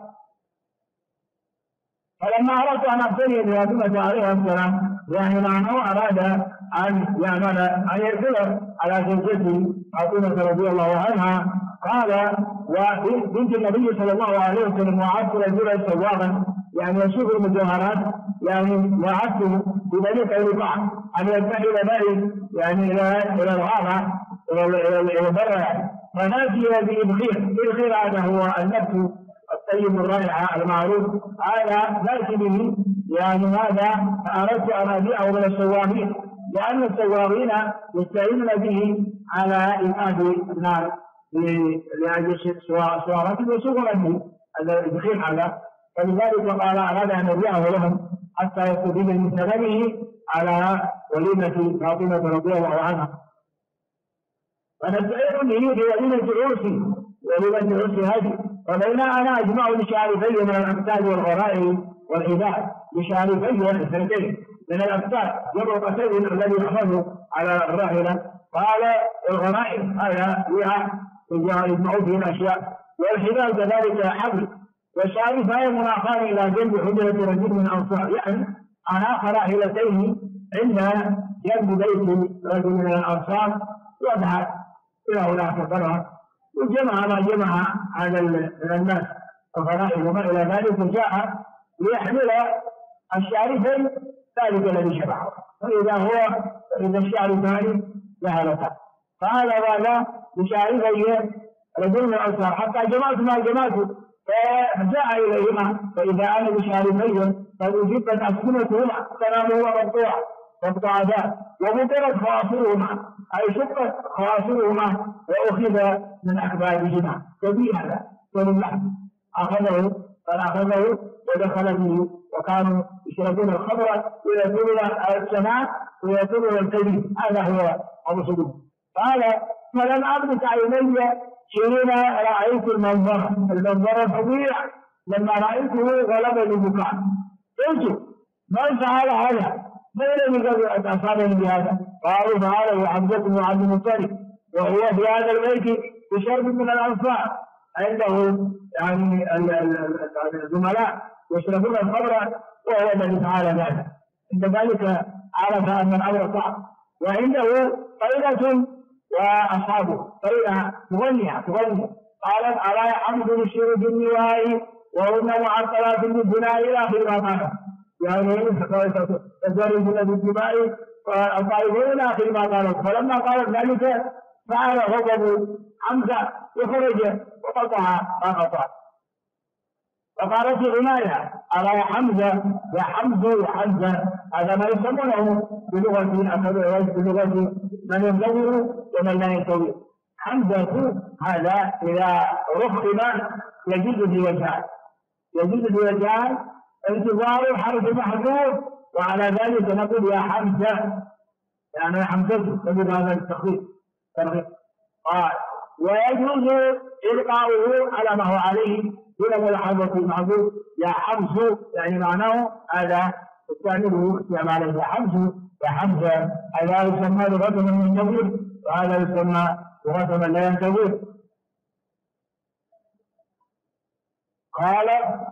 فلما أردت أن أبتلي بفاطمة عليه السلام يعني معناه أراد أن يعمل أن يرسل على زوجته فاطمة رضي الله عنها قال وبنت النبي صلى الله عليه وسلم وعدت رجلا سواقا يعني يشوف المجوهرات يعني وعدته بذلك الرفاع أن ينتهي معي يعني إلى الغابة إلى البر يعني فناتي بالخير هذا هو النفس الطيب الرائحة المعروف هذا نأتي به يعني هذا أردت أن أبيعه من السواقين لأن السواقين يستعينون به على إنقاذ الناس لأجل سوارته وشغله البخيل هذا فلذلك قال أراد أن يبيعه لهم حتى يستفيد من ثمنه على وليمة فاطمة رضي الله عنها. فنستعين به في وليمة عرس هذه وبينما أنا أجمع لشارفي من الأمثال والغرائب والعباد لشارفي الاثنتين من الأمثال جمع قتيل الذي يحفظه على الراحلة قال الغرائب هذا وعاء يجمعوا فيه الأشياء والحبال كذلك حبل والشارف هي مناخان إلى جنب حجرة رجل من الأنصار يعني أناخ راحلتين عند جنب بيت رجل من الأنصار يذهب إلى هناك فرها وجمع ما جمع على الناس الغرائب وما إلى ذلك وجاء ليحمل الشارفين ذلك الذي شبعه فإذا الشارفان ذهبتا فهذا بعد بشارفين رجل من الأنصار حتى جمعت ما جمعته فجاء إليهما فإذا أنا بشارفين فوجدت أسكنتهما كلامهما مقطوعتان ومطرت خواصرهما أي شقت خواصرهما وأخذ من أكبادهما كبيرا وللحم فأخذه ودخل فيه وكانوا يشربون الخمر ويأكلون السماء ويأكلون الكبير هذا هو أبو سليم قال فلم أبدت عيني حين رأيت المنظر الفظيع لما رأيته غلبني بكاء قلت من فعل هذا؟ من الذي أصابني بهذا؟ قالوا فعله حمزة بن عبد المطلب وهو في هذا البيت بشرب من الأنفاق عنده يعني الزملاء يشربون الخمر وهو الذي فعل ذلك. عند ذلك عرف أن الأمر صعب وعنده طيلة وأصحابه طيلة تغني قالت ألا يحمد الشيء بالنواء وهن معطلات بالبناء إلى آخر ما قال يعني تزوجنا بالدماء والطائفون إلى آخر ما قالوا. فلما قالت ذلك فعل غضب حمزة وخرج وقطع ما قطع فقالت غناية ألا يا حمزة يا حمزة هذا ما يسمونه بلغة من ينتظر ومن لا ينتظر. حمزة هذا إذا رخم يجد بوجهان انتظار حرف محذوف وعلى ذلك نقول يا حمزة يعني يا حمزة نقول هذا التخفيف ويجوز إلقاؤه على ما هو عليه دون ملاحظة المحذوف يا حمز يعني معناه هذا استعمله استعمالا يا حمزة هذا يسمى لغة من ينتظر وهذا يسمى لغة من لا ينتظر. قال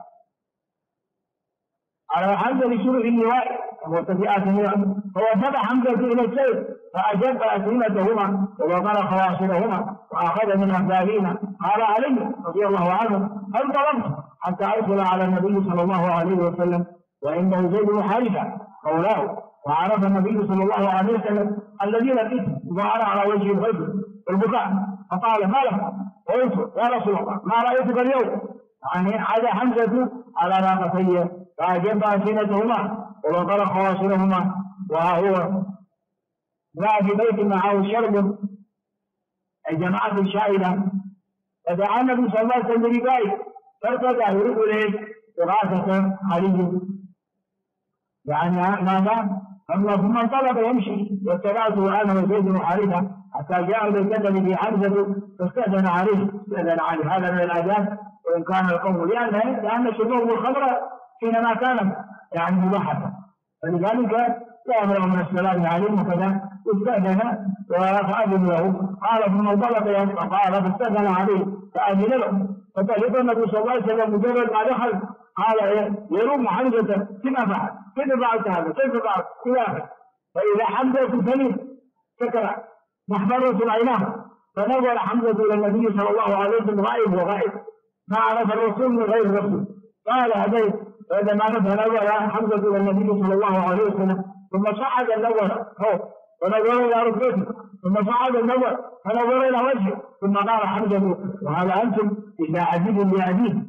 على حمزة لشروع النواء ومرتفعات النواء فوجب حمزة إلى السيف فأجاب أسئلتهما ووقر خواصرهما وأخذ من أحبابهما. قال علي رضي الله عنه فانطلقت حتى أرسل على النبي صلى الله عليه وسلم وإنه زيد بن حارثة مولاه وعرف النبي صلى الله عليه وسلم الذي لقيته ظهر على وجه الرجل والبكاء فقال ما لك؟ قلت يا رسول الله ما رأيتك اليوم يعني عاد حمزة على ناقتي فأجاب أسئلتهما ووقر خواصرهما وهو جاء في بيت معه شرب الجماعة الشائلة فدعا النبي صلى الله عليه وسلم بردائه فارتدى يريد إليه إغاثة علي يعني ماذا؟ ثم انطلق يمشي واتبعته أنا وزيد بن حارثة حتى جاء بيتنا في حمزة فاستأذن عليه هذا من الآداب وإن كان القوم لأن شربهم الخمر حينما كان يعني مباحثا فلذلك يأمر من السلام عليه وكذا استأذن فأذن له قال ثم انطلق قال فاستأذن عليه فأذن له فتلقى النبي صلى الله عليه وسلم مجرد ما دخل قال يروم حمزة كما فعل كيف فعلت هذا كيف فعلت خلافه فإذا حمزة سليم سكر محضرة عيناه فنظر حمزة إلى النبي صلى الله عليه وسلم غائب وغائب ما عرف الرسول من غير الرسول قال هديت فإذا ما نظر حمزة إلى النبي صلى الله عليه وسلم ثم صعد النظر ونظر إلى ركبته ثم صعد النظر فنظر إلى وجهه ثم قال حمزة وهذا أنتم إذا عزيز لعزيز.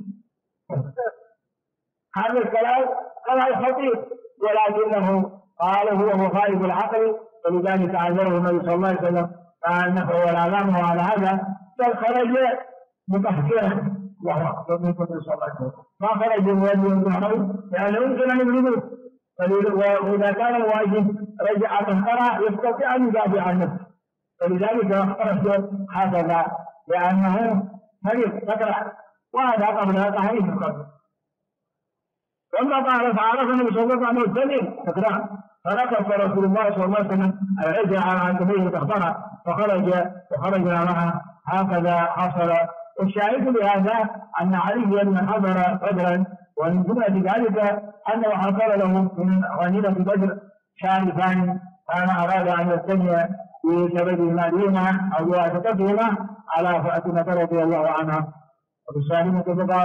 هذا الكلام خطير ولكنه قال هو غائب العقل ولذلك عذره النبي صلى الله عليه وسلم قال نفعه والعلامه على هذا فخرج متحكرا وهو أكبر من صلى الله عليه وسلم ما خرج من وجه ظهره لأنه يمكن أن يبلغه وإذا كان الواجب رجع تنقرأ يستطيع أن يدافع عن نفسه فلذلك خرج هكذا لأنه مريض تقرأ وهذا قبل هذا حديث القبر. ثم قال فعرف النبي صلى الله عليه وسلم تقرأ فركب رسول الله صلى الله عليه وسلم رجع عن كبير تخبره وخرج معه هكذا حصل. والشاهد بهذا أن علي بن حضر بدرا ومن جملة ذلك أنه حصل له من غنيمة بدر شارفان كان أراد أن يستني بسببهما دينها أو بواسطتهما على فاطمة رضي الله عنها. وبالسالمة فقال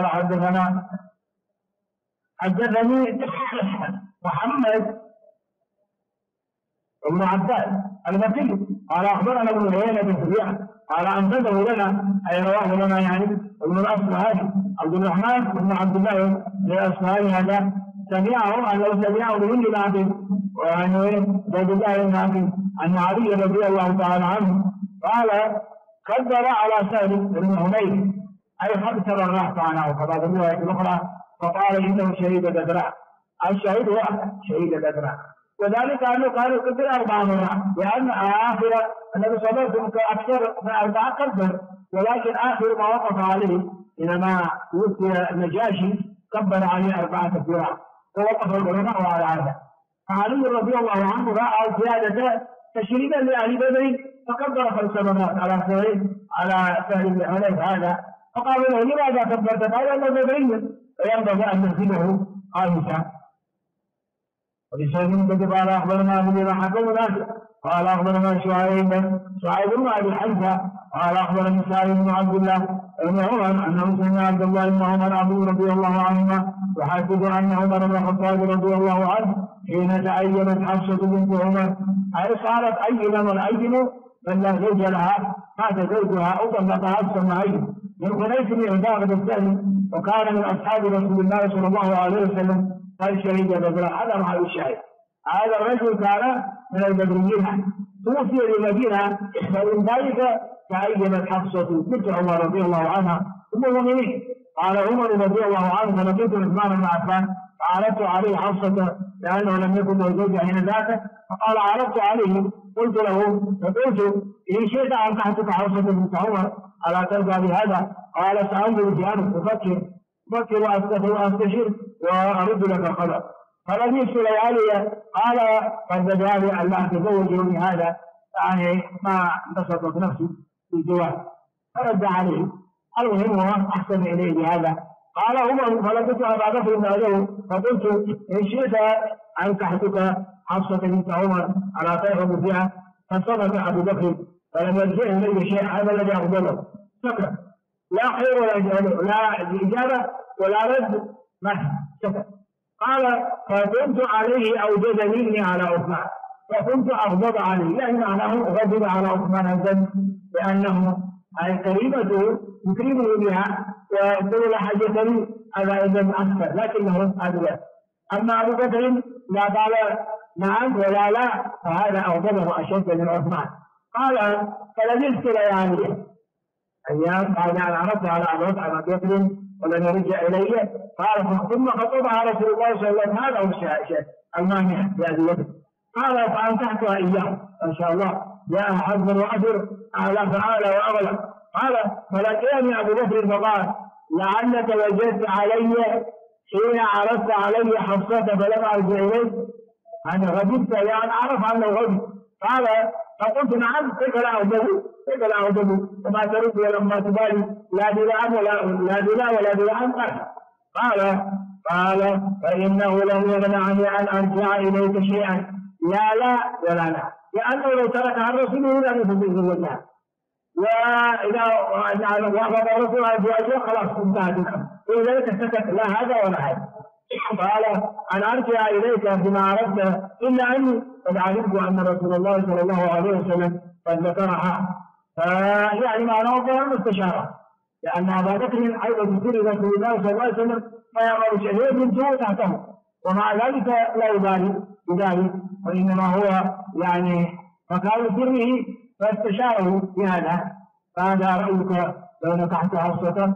حدثني محمد ابن عباس المكي قال أخبرنا ابن عيينة بن سفيان قال أنبذه لنا أي رواه لنا يعني ابن الأصبهاني عبد الرحمن بن عبد الله الأصبهاني هذا سمعه أنه سمعه بهند بن عبد وعنه عبد الله بن عبد أن علي رضي الله تعالى عنه قال كبر على سالم بن حنيف أي خبر الرأس عنه فبعد الرواية الأخرى فقال إنه شهيد بدر الشهيد هو شهيد بدر وذلك أنه قالوا كبر 4 مرات لأن آخر النبي صلى الله عليه وسلم أكثر من 4 كبر ولكن آخر ما وقف عليه حينما توفي النجاشي كبر عليه 4 تكبيرات، ووقف العلماء على هذا. فعلي رضي الله عنه رأى زيادة تشريدا لأهل بدر فكبر 5 مرات على سهل بن حنيف هذا، فقال له لماذا كبرت؟ قال أنه بدري وينبغي أن نزيده خامسا. ولشيخ بن قال أخبرنا بن حكم قال أخبرنا شعيب بن أبي حمزة قال أخبرني سالم بن عبد الله بن عمر أنه سمع عبد الله بن عمر أبو رضي الله عنهما يحدث أن عمر بن الخطاب رضي الله عنه حين تعينت حفصة بنت عمر أي صارت أيما والأيم من لا زوج لها مات زوجها أو طلقها أكثر من أيم من خنيس بن عبادة الثاني، وكان من أصحاب رسول الله صلى الله عليه وسلم قال شهيد بدر. هذا مع الشاهد، هذا الرجل كان من البدريين توفي بالمدينة، فمن ذلك تعينت حفصة بنت عمر رضي الله عنها ثم المؤمنين. قال عمر رضي الله عنه لقيت عثمان بن عفان فعرضت عليه حفصة لأنه لم يكن له زوج حين ذاك، فقال عرضت عليه قلت له فقلت إن شئت أن تحدث حفصة بنت عمر ألا ترضى بهذا؟ قال سأنظر في أمر أفكر وأستشير وأرد لك الخبر. فلبثت ليالي قال قد بدا لي أن لا أتزوج من هذا، يعني ما انبسطت نفسي في الزواج. فرد عليه المهم هو أحسن إليه بهذا. قال عمر فلقيت أبا بكر بعده فقلت إن شئت أن تحدث حفصة بنت عمر على ترغب فيها، فصدق أبو بكر فلم يرجع إليه شيء. هذا الذي أفضله سكت، لا خير لا إجابة ولا رد، ما سكت. قال فكنت عليه أوجد مني على عثمان فكنت أغضب عليه، يعني معناه غضب على عثمان الذنب لأنه كريمته يكرمه بها ويقول لا حاجة لي على إذن أكثر، لكنه أدوى. أما أبو بكر لا قال نعم ولا لا، فهذا أغضبه أشد من عثمان. قال فلبثت ليالي أيام بعد أن عرضت على أبو بكر ولم يرجع إلي. قال ثم خطبها رسول الله صلى الله عليه وسلم، هذا هو الشيء المانع بهذه الوقت. قال فأنكحتها إياه ما شاء الله جاء حظ وأجر أعلى فعالى وأغلى. قال فلقيني أبو بكر فقال لعلك وجدت علي حين عرضت علي حفصة فلم أرجع إليك، أنا غضبت يعني أعرف أنه غضب. قال فقلت نعم كيف لا أغضب وما ترد ولما تبالي لا دلاء ولا دلاء. قال فإنه لم يمنعني أن أرجع إليك شيئا لا ولا لا، لأنه لو تركها الرسول لم يفضل وجهها، وإذا وافق الرسول على زواجها خلاص انتهت الأمر، ولذلك سكت لا هذا ولا هذا. قال أن أرجع إليك بما أردت إلا أني قد علمت أن رسول الله صلى الله عليه وسلم قد ذكرها، يعني معناه ظهر استشارة، لأن أبا بكر أيضا بسر رسول الله صلى الله عليه وسلم ما يعمل شيء بنته تحته، ومع ذلك لا يبالي بذلك، وإنما هو يعني مكان سره فاستشاره بهذا. فهذا رأيك لو نكحت حفصة،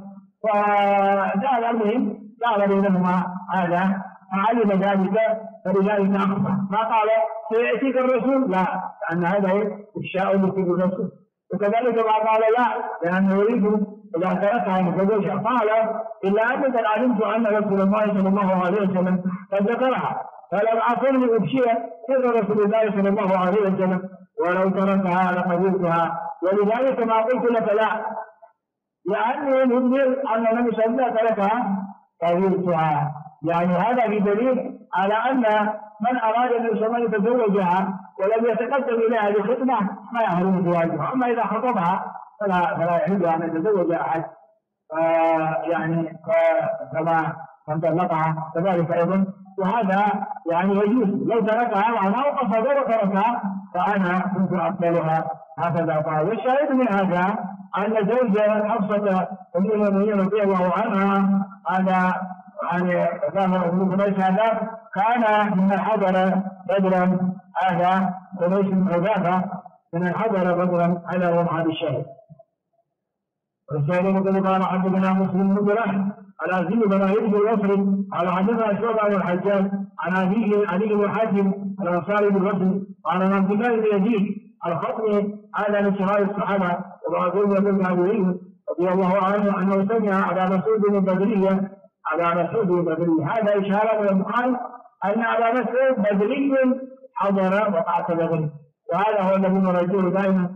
فجعل المهم جعل بينهما هذا فعلم ذلك فلذلك أخطأ. ما قال سيأتيك الرسول لا، لأن هذا هو الشاء الذي الرسول، وكذلك ما قال لا لأنه يريد إذا تركها يتزوجها. قال إلا أني قد علمت أن رسول الله صلى الله عليه وسلم قد ذكرها فلم أكن أبشر سر رسول الله صلى الله عليه وسلم ولو تركها لقبلتها، ولذلك ما قلت لك لا، لأني مدبر أن النبي صلى الله عليه وسلم تركها قبلتها. يعني هذا بدليل على أن من أراد النبي صلى الله عليه وسلم يتزوجها ولم يتقدم إليها بخطبة ما يحرم زواجها، أما إذا خطبها فلا يحل أن يتزوج أحد، يعني كما من طلقها كذلك أيضا، وهذا يعني يجوز. لو تركها معناه قصد وتركها فأنا كنت أقبلها، هكذا قال. والشاهد من هذا أن زوج حفصة أم المؤمنين رضي الله عنها هذا يعني ظاهر ابن قميص هذا كان من حضر بدرا، هذا قميص بن حذافة من حضر بدرا على هذا الشهر. والشاهد مثل قال حدثنا مسلم بن جراح على زيد بن يزيد البصري على حدثنا شعبة بن الحجاج عن علي بن حاتم الانصاري بالبصري عن عبد الله بن يزيد الخطمي هذا من شرائع الصحابه وأبو البدري رضي الله عنه أنه سمع أبا مسعود البدري هذا إشارة من البخاري أن أبا مسعود بدري حضر وقعة بدر، وهذا هو الذي نرجوه دائما.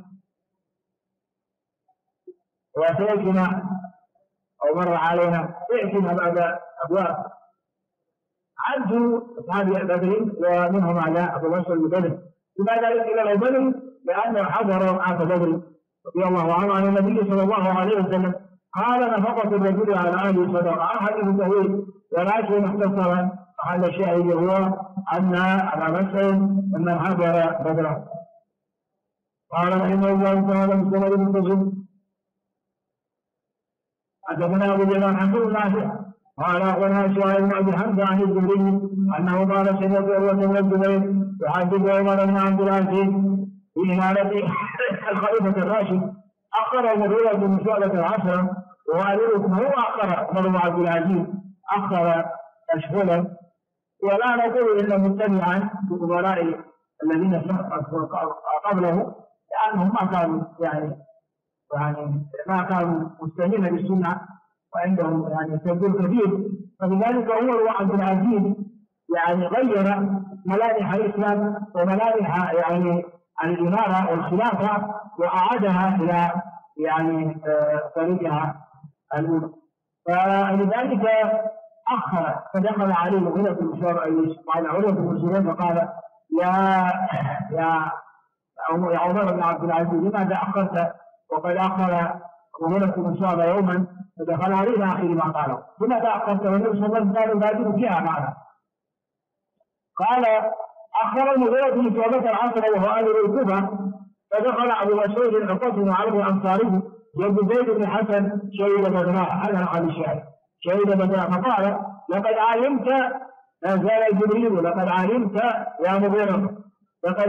وسيأتينا أو مر علينا سيأتينا بعد أبواب عنده أصحاب بدر ومنهم على أبو مسعود البدري. لماذا إلى بدر؟ لأنه حضر وقعة بدر رضي الله عنه عن النبي صلى الله عليه وسلم قال: نفقة الرجل على أهله صدقة. حديث طويل ولكن مختصرا هذا الشاهد هو أن أبا مسعود من حضر بدرا. قال رحمه الله تعالى: مسلم بن مسلم حدثنا أبو جمال حمد بن نافع قال أخبرنا شعيب بن أبي حمزة عن الزهري أنه قال: سمعت عروة بن الزبير يحدث عمر بن عبد العزيز في إمارة الخليفة الراشد أخر المغيرة بن شعبة العشرة، وغالبكم هو أخر عمر بن عبد العزيز أخر أشهرا، ولا نقول إلا متبعا بالأمراء الذين قبله، لأنهم ما كانوا يعني ما كانوا مستنين بالسنة وعندهم يعني تبديل كبير. فلذلك عمر بن عبد العزيز يعني غير ملامح الإسلام وملامح يعني الإمارة والخلافة وأعادها إلى يعني طريقها الأولى. فلذلك أخر، فدخل عليه مغيرة بن شعبة وعلى عروة بن الزبير فقال: يا عمر بن عبد العزيز لماذا أخرت وقد أخر مغيرة بن شعبة يوما؟ فدخل عليه آخر ما قاله: لماذا أخرت والنبي صلى الله عليه وسلم قال: فيها معنا. قال: أخر المغيرة بن شعبة العصر وهو أمير الكوفة، فدخل أبو مسعود العقبة بن عمرو الأنصاري جد زيد بن حسن شهيد بدراء، هذا عن الشاعر شهيد بدراء، فقال: لقد علمت نزل جبريل، لقد علمت يا مغيرة، لقد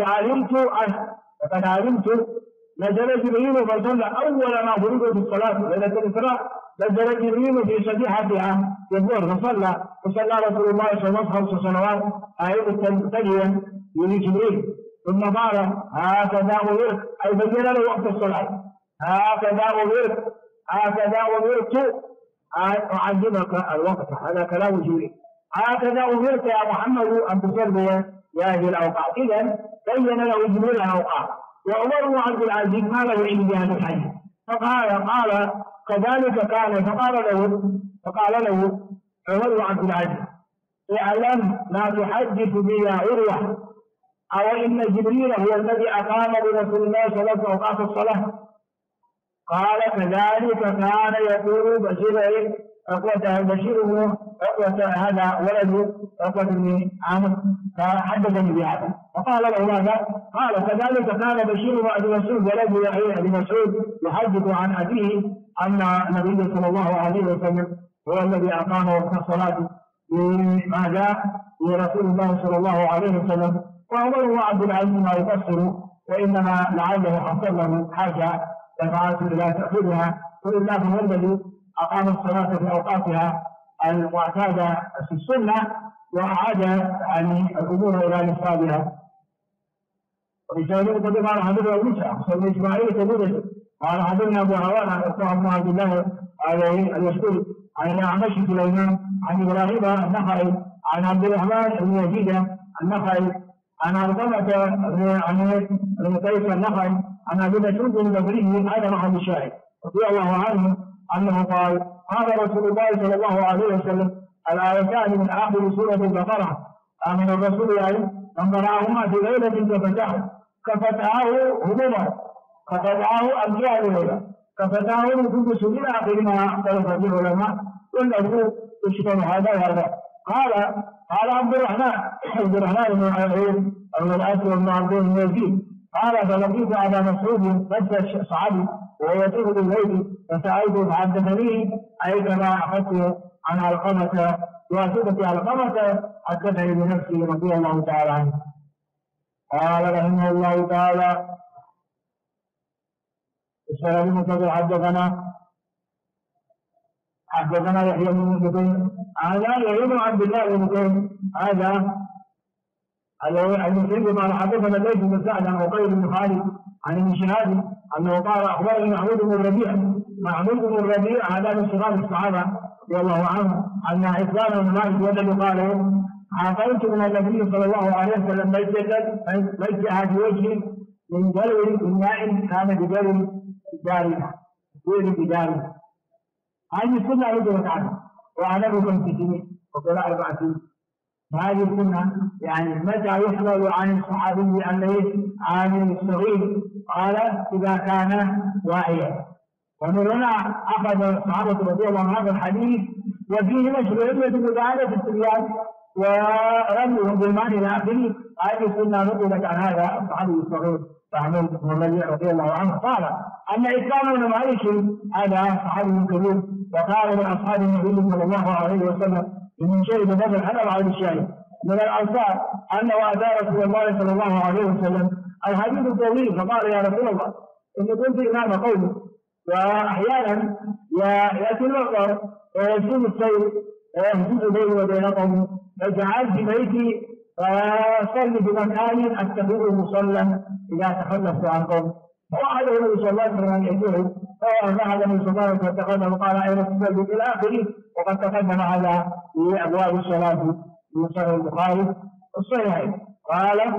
علمت نزل جبريل فصلى أول ما فرض في الصلاة ليلة الإسراء، نزل جبريل في صبيحتها في الظهر فصلى رسول الله صلى الله عليه وسلم 5 صلوات آية مبتدئا يريد جبريل، ثم قال: هكذا أمرت، أي بين له وقت الصلاة: هكذا أمرت أن أعلمك الوقت، هذا كلام جبريل. هكذا أمرت يا محمد أن تصلي هذه الأوقات. إذا بين له جبريل الأوقات، وعمر بن عبد العزيز ما له علم بهذا الحديث، قال كذلك كان، فقال له عمر بن عبد العزيز: اعلم ما تحدث به يا عروة، أو إن جبريل هو الذي أقام برسول الله صلى الله عليه وسلم أوقات الصلاة. قال: كذلك كان يقول بشيره هذا ولد عقبة بن عامر، فحدثني بهذا. فقال له ماذا؟ قال: كذلك كان بشير أبي مسعود ولد أبي مسعود يحدث عن أبيه أن النبي صلى الله عليه وسلم هو الذي أقام وقت الصلاة لماذا؟ لرسول الله صلى الله عليه وسلم. وعمر بن عبد العزيز ما يفسر، وإنما لعله حصل له حاجة دفعته إلى تأخيرها، وإلا فهو الذي أقام الصلاة في أوقاتها المعتادة في السنة وأعاد يعني الأمور إلى نصابها. وبسبب قد قال حدثنا موسى بن إسماعيل كبير قال حدثنا أبو هوان عن بن عبد الله اليشكري عن الأعمش سليمان عن إبراهيم النخعي عن عبد الرحمن بن يزيد النخعي عن علقمة بن قيس النخعي عن أبي مسعود البدري هذا محل الشاهد رضي الله عنه أنه قال رسول الله صلى الله عليه وسلم: الآيتان من آخر سورة البقرة آمن الرسول يعني من قرأهما في ليلة كفتاه هموما، كفتاه أمجاد ليلة، كفتاه القدس من آخر ما اختلف فيه العلماء والأبو يشتم هذا وهذا. قال عبد الرحمن بن عيين أو الأسود بن عبد بن يزيد قال: فلقيت أبا مسعود نفس الصحابي وهو يطيف بالليل فسألته فحدثني أي كما أخذته عن علقمة بواسطة علقمة حدثني بنفسه رضي الله تعالى عنه. قال رحمه الله تعالى: السلام المنتظر حدثنا يحيى بن بكير هذا يحيى بن عبد الله بن بكير هذا المسلم قال حدثنا الليث بن سعد عن عقيل بن خالد عن ابن شهاب أنه قال أخبرني محمود بن الربيع هذا من صغار الصحابة رضي الله عنه أن عثمان بن مالك والذي قال عافيت من النبي صلى الله عليه وسلم مجدها في وجهي من دلو الماء كان بدلو بداره هذه السنة عندنا عنه وأنا بكم في سنين وقال 4 سنين. هذه السنة يعني متى يحمل عن الصحابي أنه عن الصغير؟ قال إذا كان واعيا. ومن هنا أخذ الصحابة رضي الله عنهم هذا الحديث وفيه مشروعية مجاهدة الصبيان ورميهم بالمال إلى آخره. هذه السنة نقلت عن هذا الصحابي الصغير محمود بن الربيع رضي الله عنه قال أن إسلام بن مالك هذا صحابي كبير وقال من أصحاب النبي صلى الله عليه وسلم من شهد بدر هذا بعد الشاهد من الأنصار أنه أتى رسول الله صلى الله عليه وسلم الحديث الطويل فقال يا رسول الله إن كنت إمام قومي وأحيانا يأتي المطر ويسوم السيل ويهزم بيني وبين قومي فجعلت في بيتي فصلي بمكان أتخذه مصلى إذا تخلفت عن قومي. فوعده النبي صلى الله عليه وسلم أن يأتيه فذهب النبي صلى الله عليه وسلم فتقدم وقال أين تصلي إلى آخره. وقد تقدم هذا في أبواب الصلاة في صحيح البخاري الصحيحين. قال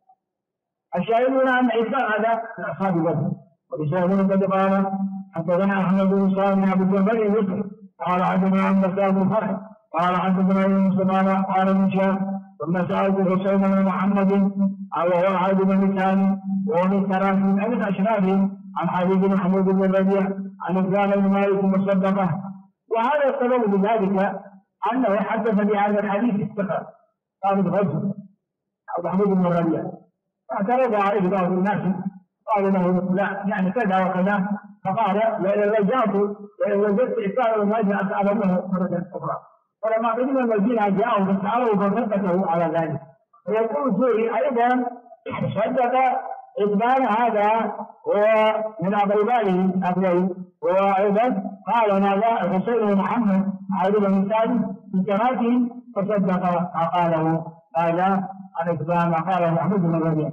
الشاهدون أن عيسى هذا من أصحاب بدر والشاهدون قد قال حدثنا أحمد بن صالح بن جبل يسر قال حدثنا عن مسعود بن فرح قال حدثنا ابن سلامة قال من شام ثم سألت حسين بن محمد وهو أحد بن ثاني ومن 3 أشراف عن حبيب محمود بن الربيع عن إسلام بن مالك مصدقه. وهذا السبب بذلك أنه حدث بهذا الحديث الثقة قال الغزو أو محمود بن الربيع فاعترض عليه بعض الناس قالوا له لا يعني كذا وكذا فقال لئن وجدت إسلام بن مالك أسأل منه مرة أخرى. فلما قدم المدينة جاءه فسأله فثبته على ذلك. ويقول الزهري أيضا صدق إقبال هذا ومن أقربائه أبويه. وأيضا قال هذا حسين بن محمد عبد بن سعد في كراته فصدق ما قاله هذا عن إقبال ما قاله محمود بن الربيع.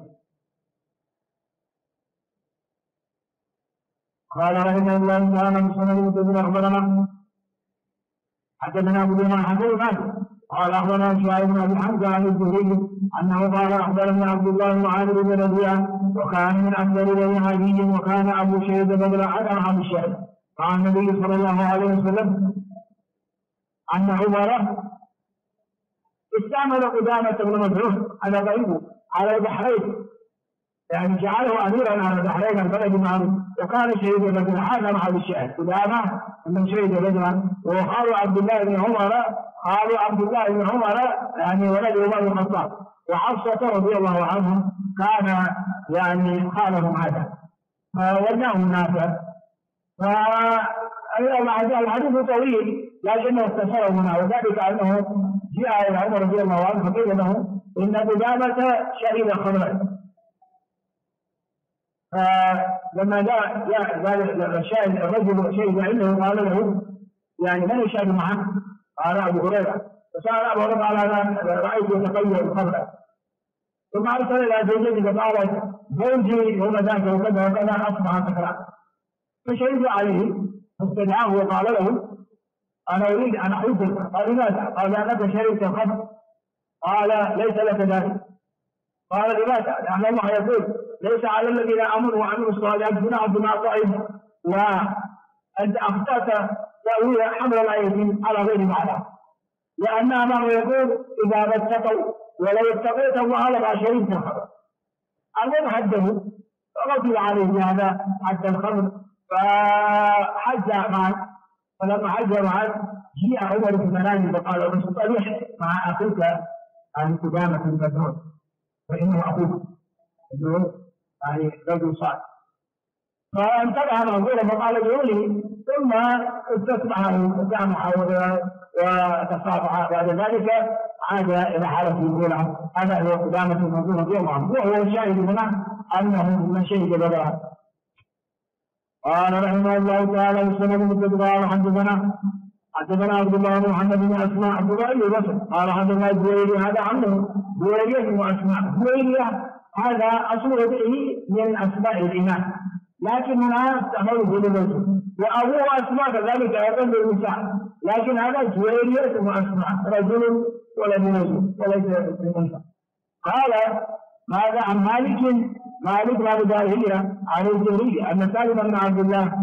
قال رحمه الله تعالى مسلم بن أخبرنا حدثنا ابو بن حدثنا قال اخبرنا شعيب بن ابي حمزه عن الزهري انه قال اخبرنا عبد الله بن عامر بن ربيعه وكان من افضل بني عدي وكان ابو شيخ بدر عن الشعب قال النبي صلى الله عليه وسلم ان عمر استعمل قدامه بن مسعود على غيره على البحرين يعني جعله اميرا على البحرين البلد معروف وكان شهيد بدر هذا مع الشعب قدامه من شهيد بدر وقالوا عبد الله بن عمر يعني ولد عمر بن الخطاب وحفصة رضي الله عنهم كان يعني خالهم هذا فوداهم نافع. الحديث طويل لكنه اختصره هنا وذلك انه جاء الى عمر رضي الله عنه فقيل له ان قدامة شهد خمرا. فلما جاء الشاهد الرجل شهد عنده قال له يعني من يشهد معه؟ قال ابو هريره. فسال ابو هريره قال انا رايت يتقيأ الخمر. ثم ارسل الى زوجته فقالت زوجي هو ذاك وكذا وكذا اصبح سكران. فشهد عليه فاستدعاه وقال له انا اريد ان احوزك. قال لماذا؟ قال لانك شربت الخمر. قال ليس لك ذلك. قال لماذا؟ لان الله يقول ليس على الذين امنوا وعملوا الصالحات جناح بما طائف وانت اخطات تاويل حمل الايه على غير معنى لان امامه يقول اذا ما اتقوا ولو اتقيت الله لما شربت الخمر. المهم حده فغضب عليه بهذا حد الخمر فحج معه. فلما حج معه جاء عمر في المنام فقال الرسول صلح مع اخوك عن قدامة البدر فانه اخوك يعني رجل صالح. فانتبه منظورا فقال ادعوني ثم استصبحه وسامحه وتصافحه. بعد ذلك عاد الى حالته الاولى. هذا هو قدامة المنظور رضي الله عنه وهو الشاهد هنا انه من شهد بدرا. قال رحمه الله تعالى مسلم بن قال حدثنا عبد الله بن محمد بن اسماء عبد الله بن بصر قال حدثنا الزهري هذا عمه زهري واسماء. زهري هذا اصل به من اسماء الامام لكن هنا استعملوا في الرجل، وأبوه أسماء كذلك أيضا بالنساء، لكن هذا جويرية وأسماء رجل ولم رجل وليس بالنساء. قال ماذا عن مالك؟ مالك بن داهية عن الزهري أن سالم بن عبد الله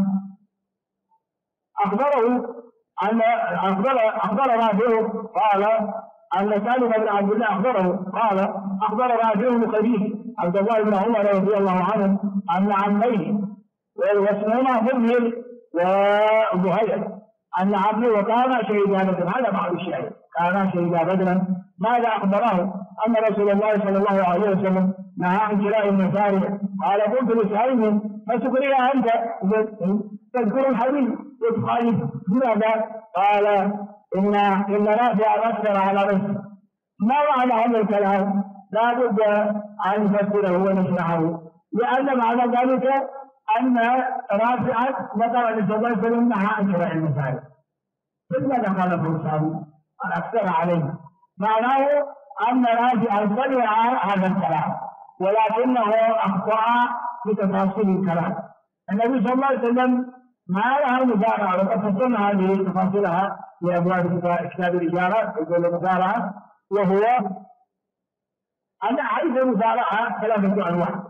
أخبره أن أخبر رافع قال أن سالم بن عبد الله أخبر رافع بن خديج عبد الله بن عمر رضي الله عنه أن عميه واسمهما مذهل وزهير أن عمه وكان شهيدا بدرا، هذا بعض الشيء كان شهيدا بدرا. ماذا أخبره؟ أن رسول الله صلى الله عليه وسلم نهى عن شراء المزارع. قال قلت لسعيد فسكريها أنت تذكر الحديث وتخالف لماذا؟ قال إن نافع أكثر على رزق. ما معنى هذا الكلام؟ لا بد أن نفسره ونشرحه، لأن معنى ذلك أن رافعا ذكر أن صلى الله عليه وسلم نهى عن شراء المزارع. لماذا قال البخاري أكثر عليه؟ معناه أن رافعا سمع هذا الكلام ولكنه أخطأ في تفاصيل الكلام. النبي صلى الله عليه وسلم ما لها المزارعة، وقد فصلنا هذه تفاصيلها في أبواب كتاب الإجارة يقول المزارعة، وهو أن حيث المزارعة 3 أنواع،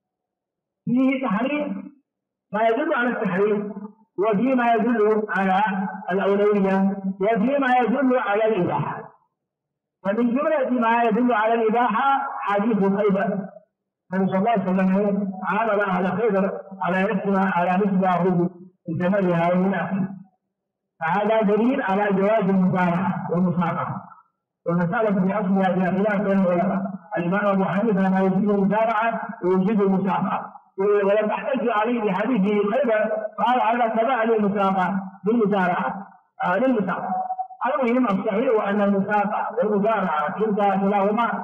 فيه تحريم ما يدل على التحريم، وفيه ما يدل على الأولوية، وفيه ما يدل على الإباحة. فمن جملة ما يدل على الإباحة حديث خيبر، النبي صلى الله عليه وسلم عامل على خيبر على نسبة بثمرها والمنافع، فهذا دليل على جواز المزارعة والمساقة. والمسألة في أصلها فيها خلاف بين العلماء، الإمام أبو حنيفة ما يجيز المزارعة ويجيز المساقة، ولم احتج عليه بحديث خيبر قال هذا تبع للمساقة للمزارعة للمساقة. المهم الصحيح هو أن المساقة والمزارعة كلاهما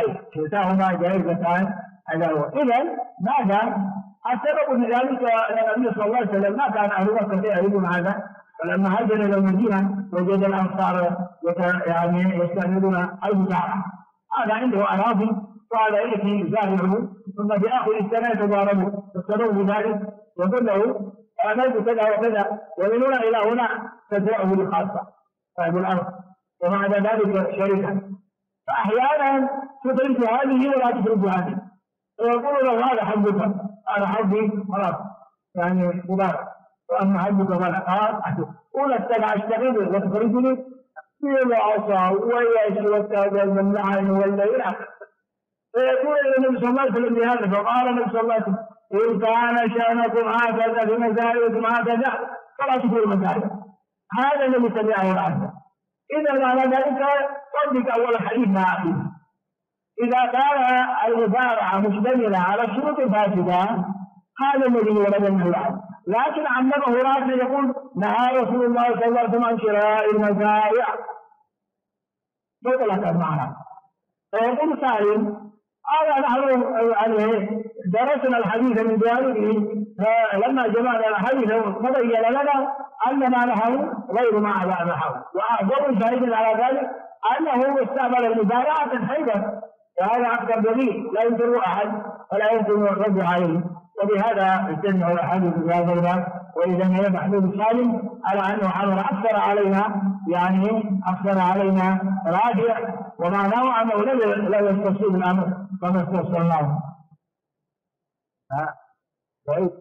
جائزتان. إذا ماذا السبب من ذلك؟ أن النبي صلى الله عليه وسلم ما كان أهل مكة يعرفون هذا، فلما هاجر إلى المدينة وجد الأنصار يستعملون المزارعة. هذا عنده أراضي وهذا يأتي يزارعه، ثم في آخر السنة يتضاربوا يشترون بذلك ويقول له أعملت كذا وكذا ومن هنا إلى هنا تزرعه لخاصة صاحب الأرض، ومع ذلك شركة. فأحيانا تفرد هذه ولا تفرد هذه، ويقول له هذا حبك أنا حبي خلاص يعني مبارك، وأما حبك فلا قال قول أشتغل وتفرجني في العصا ويأتي والتابع من معين والليل. فيقول النبي صلى الله عليه وسلم بهذا، فقال النبي صلى الله عليه وسلم إن كان شأنكم هكذا في مزارعكم هكذا فلا تكونوا مزارع. هذا الذي سمعه العبد. إذا على ذلك صدق أول حديث مع أخيه. إذا كان المزارعة مشتملة على الشروط الفاسدة هذا الذي ورد منه العبد، لكن عممه رافع يقول نهى رسول الله صلى الله عليه وسلم عن شراء المزارع مطلقا المعنى. فيقول سائل هذا نحن درسنا الحديث من جانبه، فلما جمعنا الحديث تبين لنا أن ما نهوا غير ما نهوا، وأعظم شاهد على ذلك أنه استعمل المزارعة في خيبر، وهذا أكثر دليل لا ينكر أحد ولا يمكن الرد عليه. وبهذا يجتمع الحديث في هذا الباب. وإذا هي محمود سالم على أنه عمر أكثر علينا، يعني أكثر علينا راجع، ومعناه أنه لا يستصيب الأمر كما استفسرناه. طيب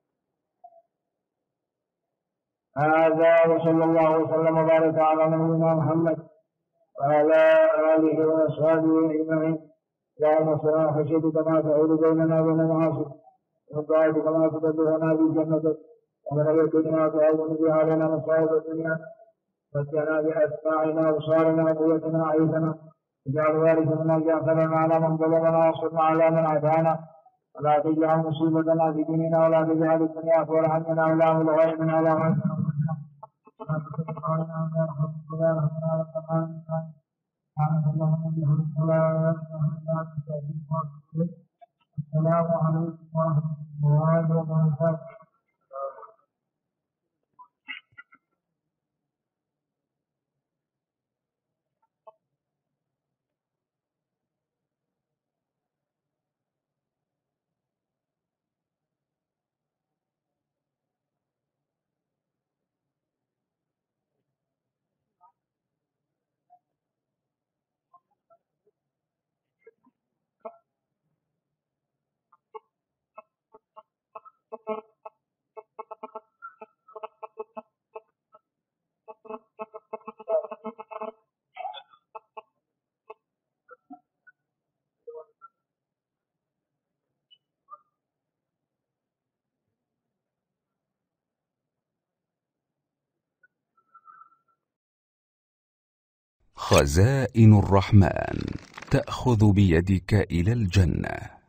هذا وصلى الله وسلم وبارك على نبينا محمد وعلى آله وأصحابه أجمعين. اللهم صل خشيتك ما تعود بيننا وبين المعاصي، وطاعتك ما تبلغنا بجنتك، ومن اليقين ما تعود به علينا مصائب الدنيا، متعنا بأسماعنا وأبصارنا وقوتنا أعيذنا، اجعل وارث منا جعفرنا على من ظلمنا وانصرنا على من عادانا، ولا تجعل مصيبتنا في ديننا، ولا تجعل الدنيا أكبر همنا ولا مبلغ علمنا ولا مبلغ السلام عليكم ورحمة الله وبركاته. خزائن الرحمن تأخذ بيدك إلى الجنة.